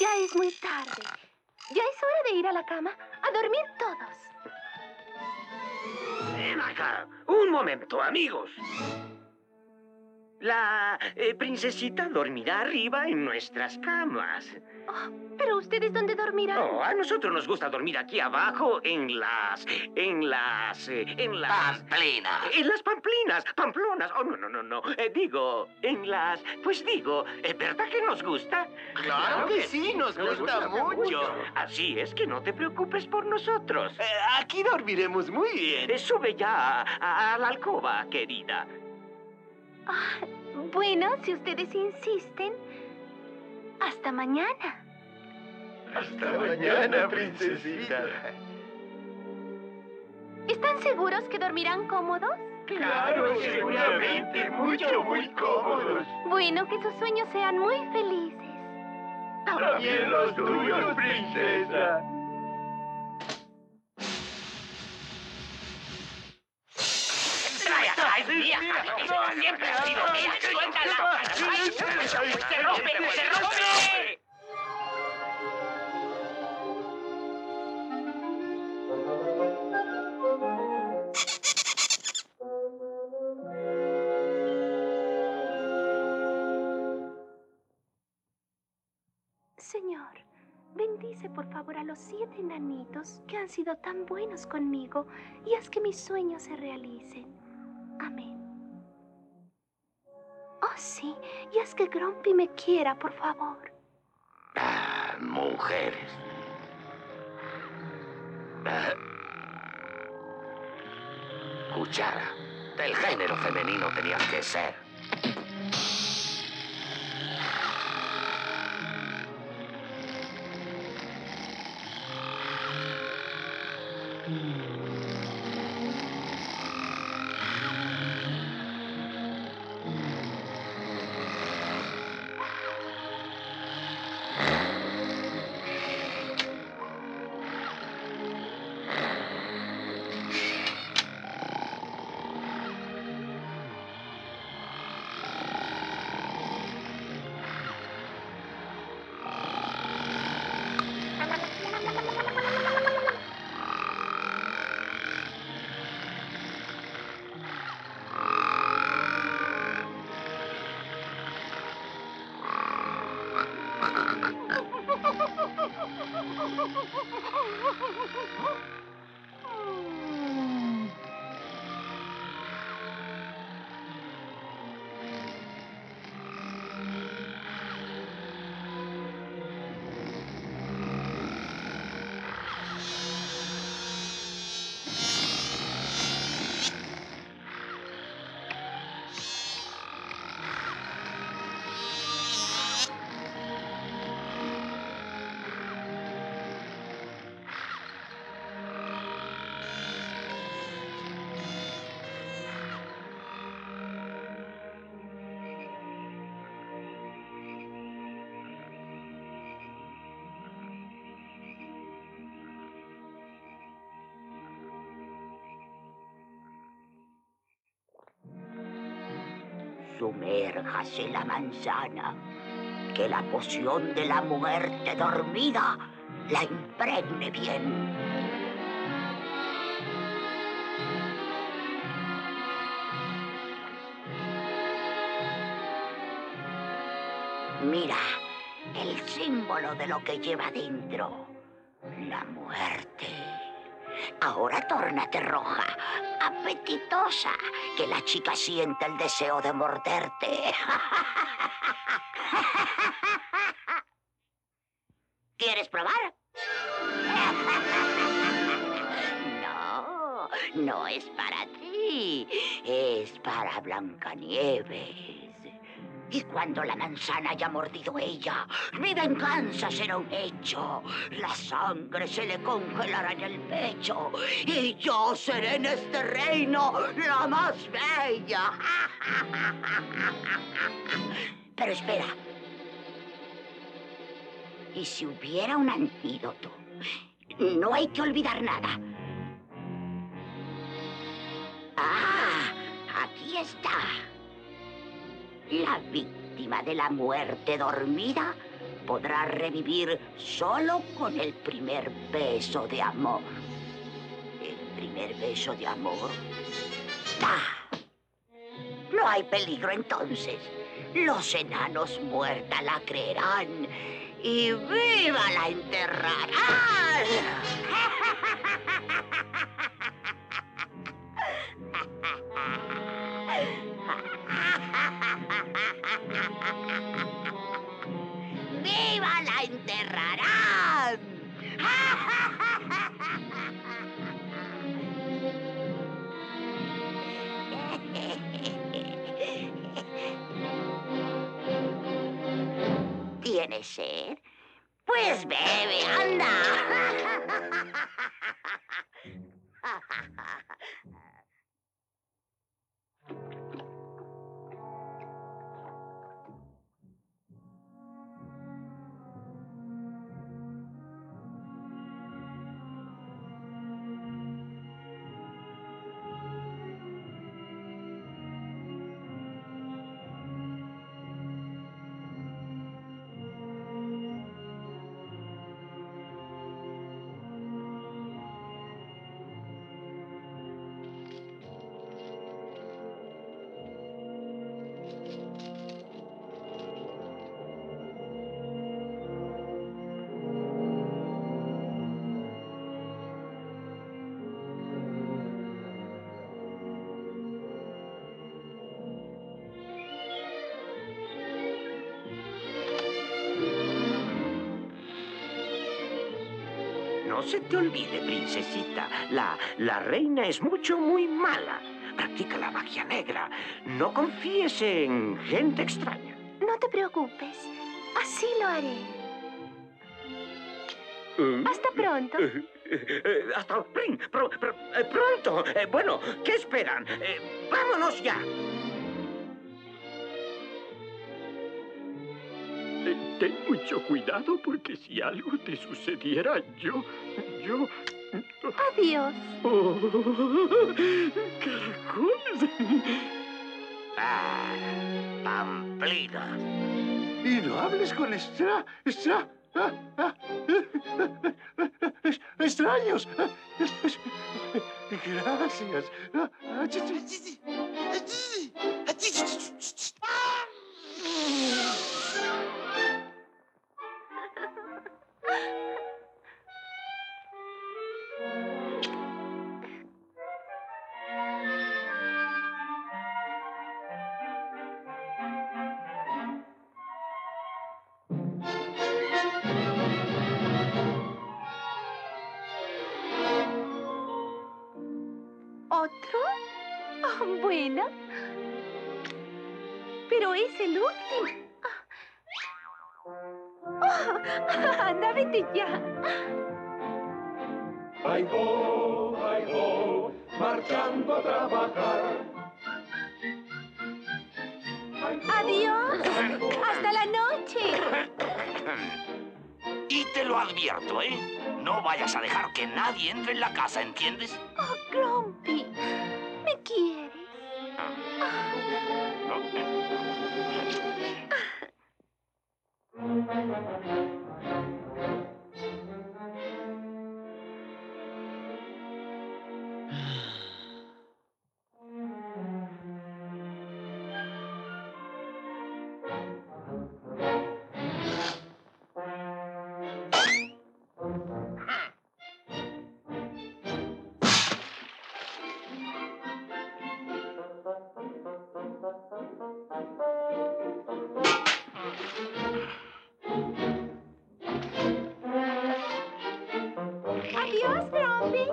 Speaker 4: Ya es muy tarde. Ya es hora de ir a la cama, a dormir todos.
Speaker 12: Ven acá. Un momento, amigos. La eh, princesita dormirá arriba en nuestras camas.
Speaker 4: Oh, ¿pero ustedes dónde dormirán?
Speaker 12: Oh, a nosotros nos gusta dormir aquí abajo en las... en las... eh, en las...
Speaker 10: Pamplinas.
Speaker 12: En las pamplinas, pamplonas. Oh, no, no, no, no. Eh, digo, en las... Pues digo, ¿es verdad que nos gusta?
Speaker 14: Claro que sí, nos gusta mucho.
Speaker 12: Así es que no te preocupes por nosotros.
Speaker 14: Eh, aquí dormiremos muy bien.
Speaker 12: Eh, sube ya a, a- a la alcoba, querida.
Speaker 4: Ah, bueno, si ustedes insisten, hasta mañana.
Speaker 14: Hasta mañana, princesita.
Speaker 4: ¿Están seguros que dormirán cómodos?
Speaker 14: Claro, seguramente, mucho, muy cómodos.
Speaker 4: Bueno, que sus sueños sean muy felices.
Speaker 14: También los tuyos, princesa.
Speaker 12: Siempre ha sido mía. Suéltala. Se rompe, se rompe.
Speaker 4: Señor, bendice por favor a los siete enanitos que han sido tan buenos conmigo y haz que mis sueños se realicen. Amén. Oh, sí, y haz que Grumpy me quiera, por favor.
Speaker 10: Ah, mujeres. Ah. Cuchara. Del género femenino tenías que ser.
Speaker 15: Sumérjase la manzana, que la poción de la muerte dormida la impregne bien. Mira, el símbolo de lo que lleva dentro, la muerte. Ahora tórnate roja, apetitosa, que la chica sienta el deseo de morderte. ¿Quieres probar? No, no es para ti, es para Blancanieves. Y cuando la manzana haya mordido ella, mi venganza será un hecho. La sangre se le congelará en el pecho. Y yo seré en este reino la más bella. Pero espera. ¿Y si hubiera un antídoto? No hay que olvidar nada. Ah, aquí está. La víctima de la muerte dormida podrá revivir solo con el primer beso de amor. ¿El primer beso de amor? ¡Ah! No hay peligro entonces. Los enanos muerta la creerán y viva la enterrarán. ¡Viva la enterrarán! ¿Tienes sed? Pues bebe, anda.
Speaker 12: No se te olvide, princesita. La, la reina es mucho, muy mala. Practica la magia negra. No confíes en gente extraña.
Speaker 4: No te preocupes. Así lo haré. Hasta pronto.
Speaker 12: Eh, eh, hasta prin, pro, pro, eh, pronto. Eh, bueno, ¿qué esperan? Eh, ¡Vámonos ya!
Speaker 13: Eh, ten mucho cuidado porque si algo te sucediera, yo... yo...
Speaker 4: Adiós.
Speaker 13: Oh, caracoles.
Speaker 10: Ah, Pamplina.
Speaker 11: Y no hables con extra... extra... ah, ah, es- extraños. Gracias.
Speaker 4: ¿Otro? Oh, bueno. Pero es el último. Oh, anda, vete ya.
Speaker 9: Ay, ho, ay, ho, marchando a trabajar.
Speaker 4: Adiós. Hasta la noche.
Speaker 10: Y te lo advierto, ¿eh? No vayas a dejar que nadie entre en la casa, ¿entiendes?
Speaker 4: Oh, Grumpy, ¿me quieres? Adiós, Grumpy.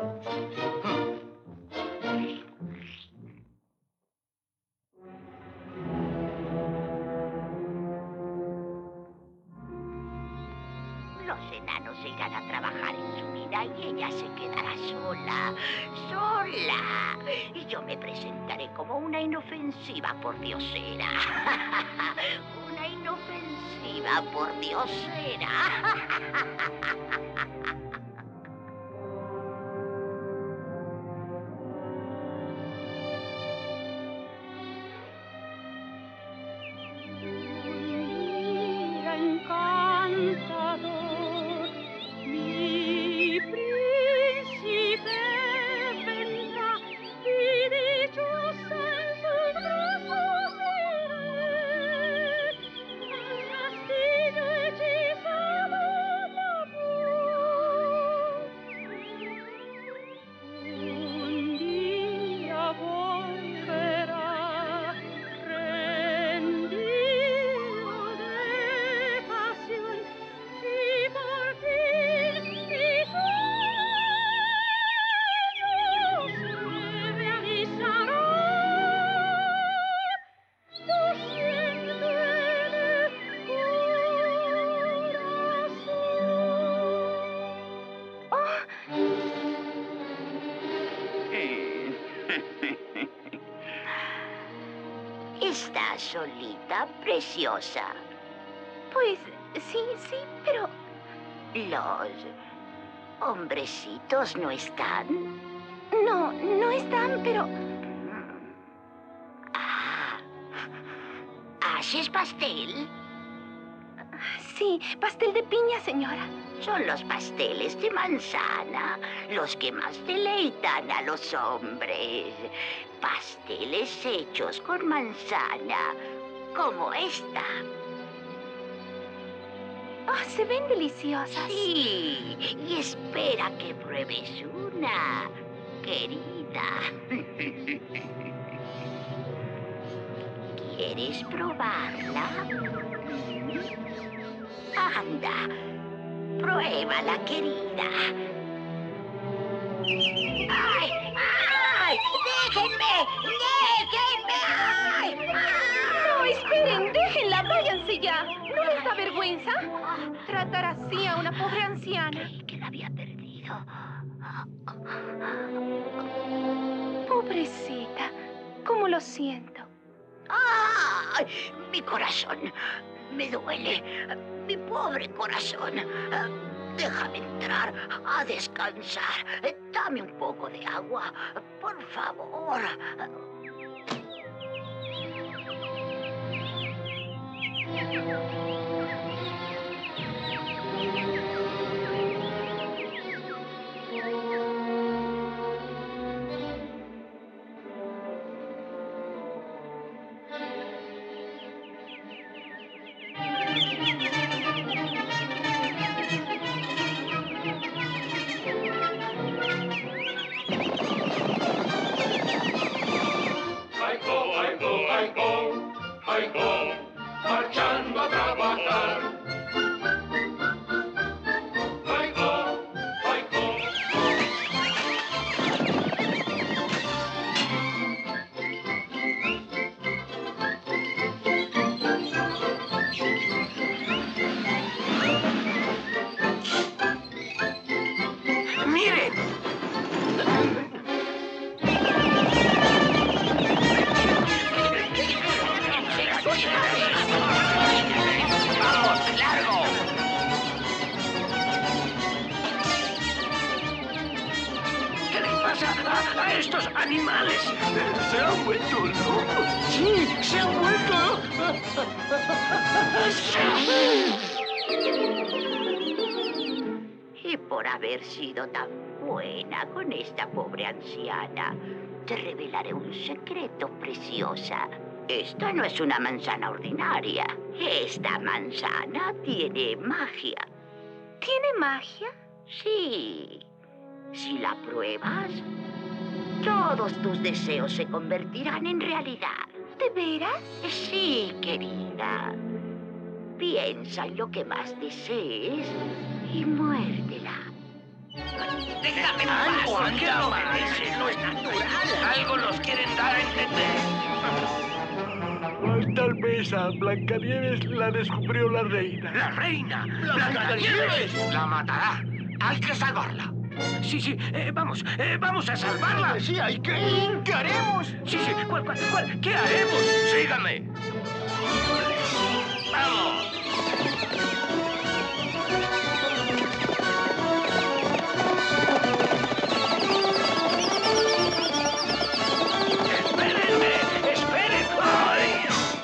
Speaker 15: Los enanos irán a trabajar en su mina y ella se quedará sola, sola. Y yo me presentaré como una inofensiva pordiosera. Una inofensiva pordiosera.
Speaker 5: Encanta
Speaker 15: ¿Estás solita, preciosa?
Speaker 4: Pues sí, sí, pero...
Speaker 15: ¿Los hombrecitos no están?
Speaker 4: No, no están, pero...
Speaker 15: Ah. ¿Haces pastel?
Speaker 4: Sí, pastel de piña, señora.
Speaker 15: Son los pasteles de manzana los que más deleitan a los hombres. Pasteles hechos con manzana, como esta.
Speaker 4: Oh, se ven deliciosas.
Speaker 15: Sí, y espera que pruebes una, querida. ¿Quieres probarla? Anda, pruébala, querida. ¡Ay! ¡Ay! ¡Déjenme! ¡Déjenme! ¡Ay! ¡Ay!
Speaker 4: No, esperen, déjenla, váyanse ya. ¿No les da vergüenza tratar así a una pobre anciana?
Speaker 15: Creí que la había perdido.
Speaker 4: Pobrecita, cómo lo siento.
Speaker 15: ¡Ay! Mi corazón me duele. Mi pobre corazón. Déjame entrar a descansar. Dame un poco de agua, por favor.
Speaker 9: Marchando a trabajar. Ay, go, ay, go.
Speaker 12: ¡Miren! ¡Vamos, largo! ¿Qué les pasa a, a estos animales?
Speaker 11: Se han vuelto locos. Sí, se han vuelto.
Speaker 15: Y por haber sido tan buena con esta pobre anciana, te revelaré un secreto, preciosa. Esta no es una manzana ordinaria. Esta manzana tiene magia.
Speaker 4: ¿Tiene magia?
Speaker 15: Sí. Si la pruebas, todos tus deseos se convertirán en realidad.
Speaker 4: ¿De veras?
Speaker 15: Sí, querida. Piensa en lo que más desees y muérdela.
Speaker 12: ¡Déjame en paz! ¿Qué no merecen? No es natural. Algo nos quieren dar a entender.
Speaker 11: Tal vez a Blancanieves la descubrió la reina.
Speaker 12: ¡La reina! ¡Blancanieves! ¡La matará! ¡Hay que salvarla! Sí, sí, eh, vamos, eh, vamos a salvarla.
Speaker 11: Sí, hay que ir. ¿Qué haremos?
Speaker 12: Sí, sí, ¿cuál, cuál, cuál? ¿Qué haremos? Síganme. ¡Vamos! ¡Espérenme! ¡Esperen! ¡Ay!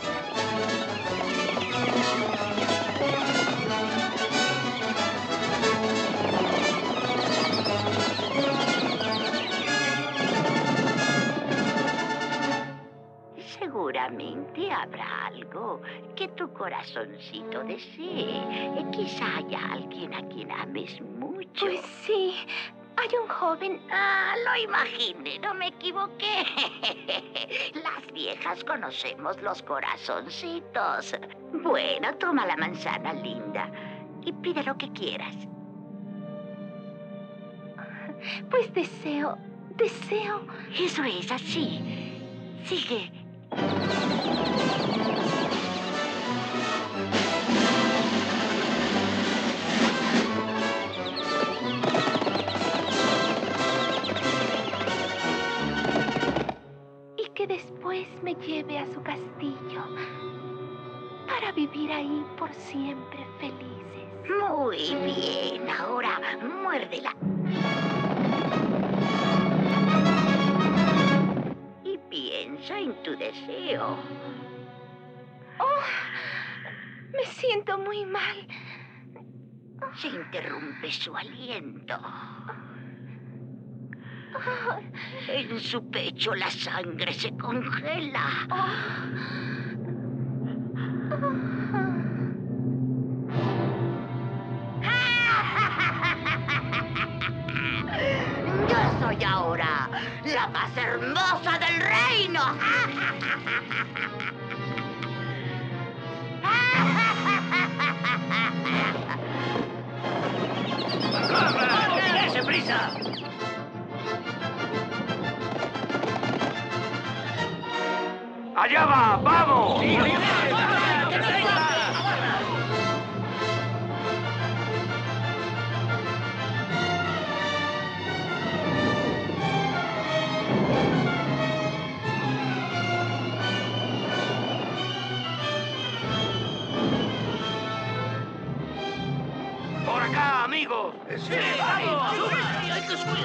Speaker 15: Seguramente habrá algo que tu corazoncito desee. Eh, Quizá haya alguien a quien ames mucho.
Speaker 4: Pues sí, hay un joven...
Speaker 15: Ah, lo imaginé, no me equivoqué. Las viejas conocemos los corazoncitos. Bueno, toma la manzana linda y pide lo que quieras.
Speaker 4: Pues deseo, deseo...
Speaker 15: Eso es así. Sigue.
Speaker 4: Y que después me lleve a su castillo vivir ahí por siempre felices.
Speaker 15: Muy bien, ahora muérdela. Y piensa en tu deseo.
Speaker 4: Oh, me siento muy mal.
Speaker 15: Se interrumpe su aliento. En su pecho la sangre se congela. Yo soy ahora la más hermosa del reino.
Speaker 12: ¡Dese prisa!
Speaker 1: ¡Allá va! ¡Vamos! ¡Por acá, amigos!
Speaker 12: ¡Sí, vamos! ¡Sube! ¡Hay que subir!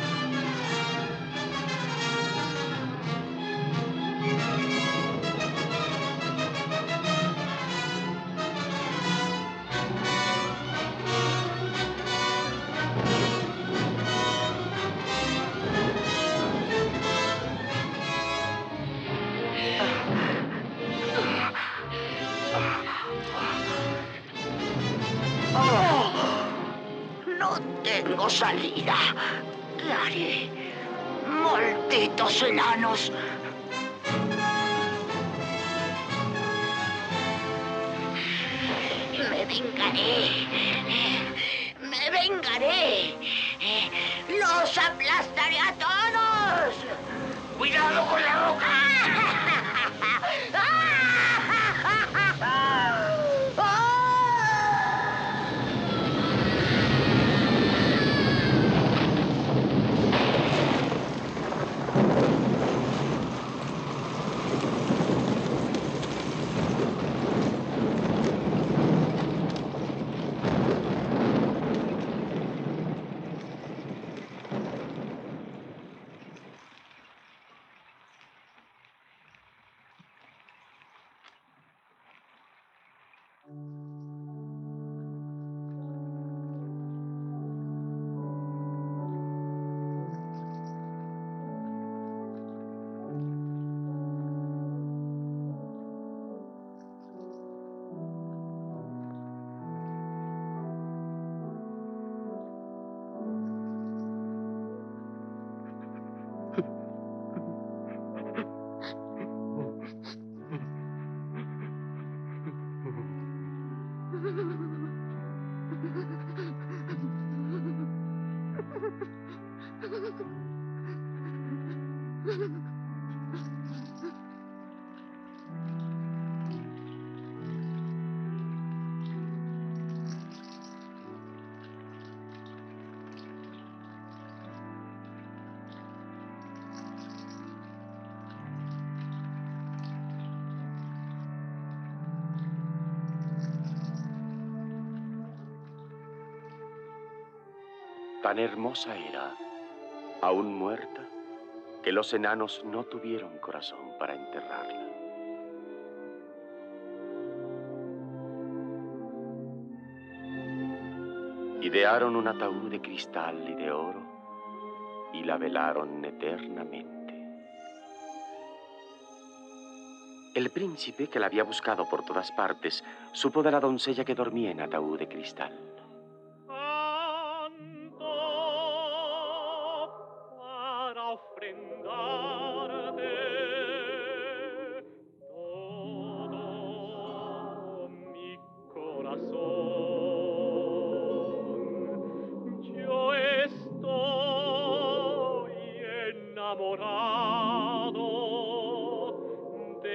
Speaker 15: No tengo salida. ¿Qué haré? ¡Malditos enanos! Me vengaré. Me vengaré. ¡Los aplastaré a todos!
Speaker 12: ¡Cuidado con la roca!
Speaker 1: Tan hermosa era, aún muerta, que los enanos no tuvieron corazón para enterrarla. Idearon un ataúd de cristal y de oro y la velaron eternamente. El príncipe, que la había buscado por todas partes, supo de la doncella que dormía en ataúd de cristal.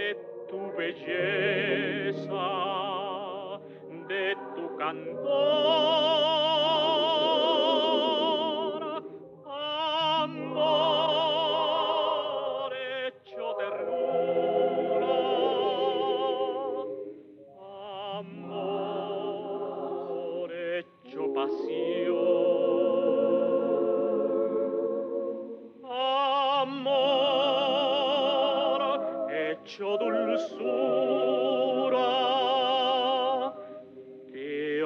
Speaker 9: Belleza, de tu cantor. Amor hecho dulzura te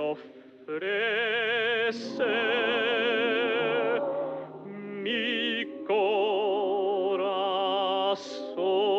Speaker 9: ofrece mi corazón.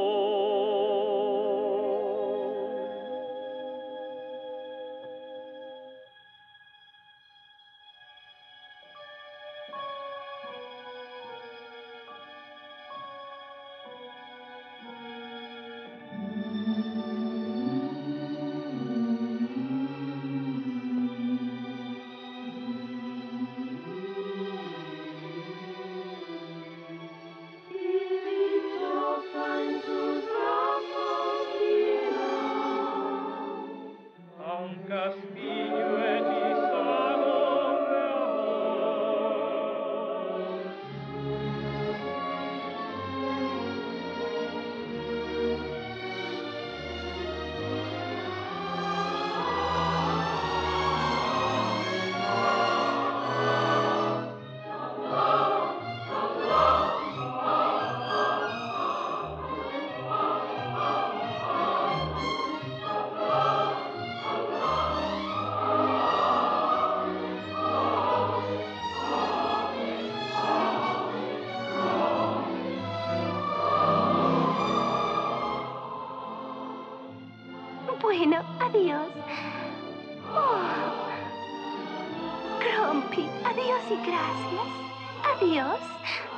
Speaker 4: Bueno, adiós. Oh. Grumpy, adiós y gracias. Adiós.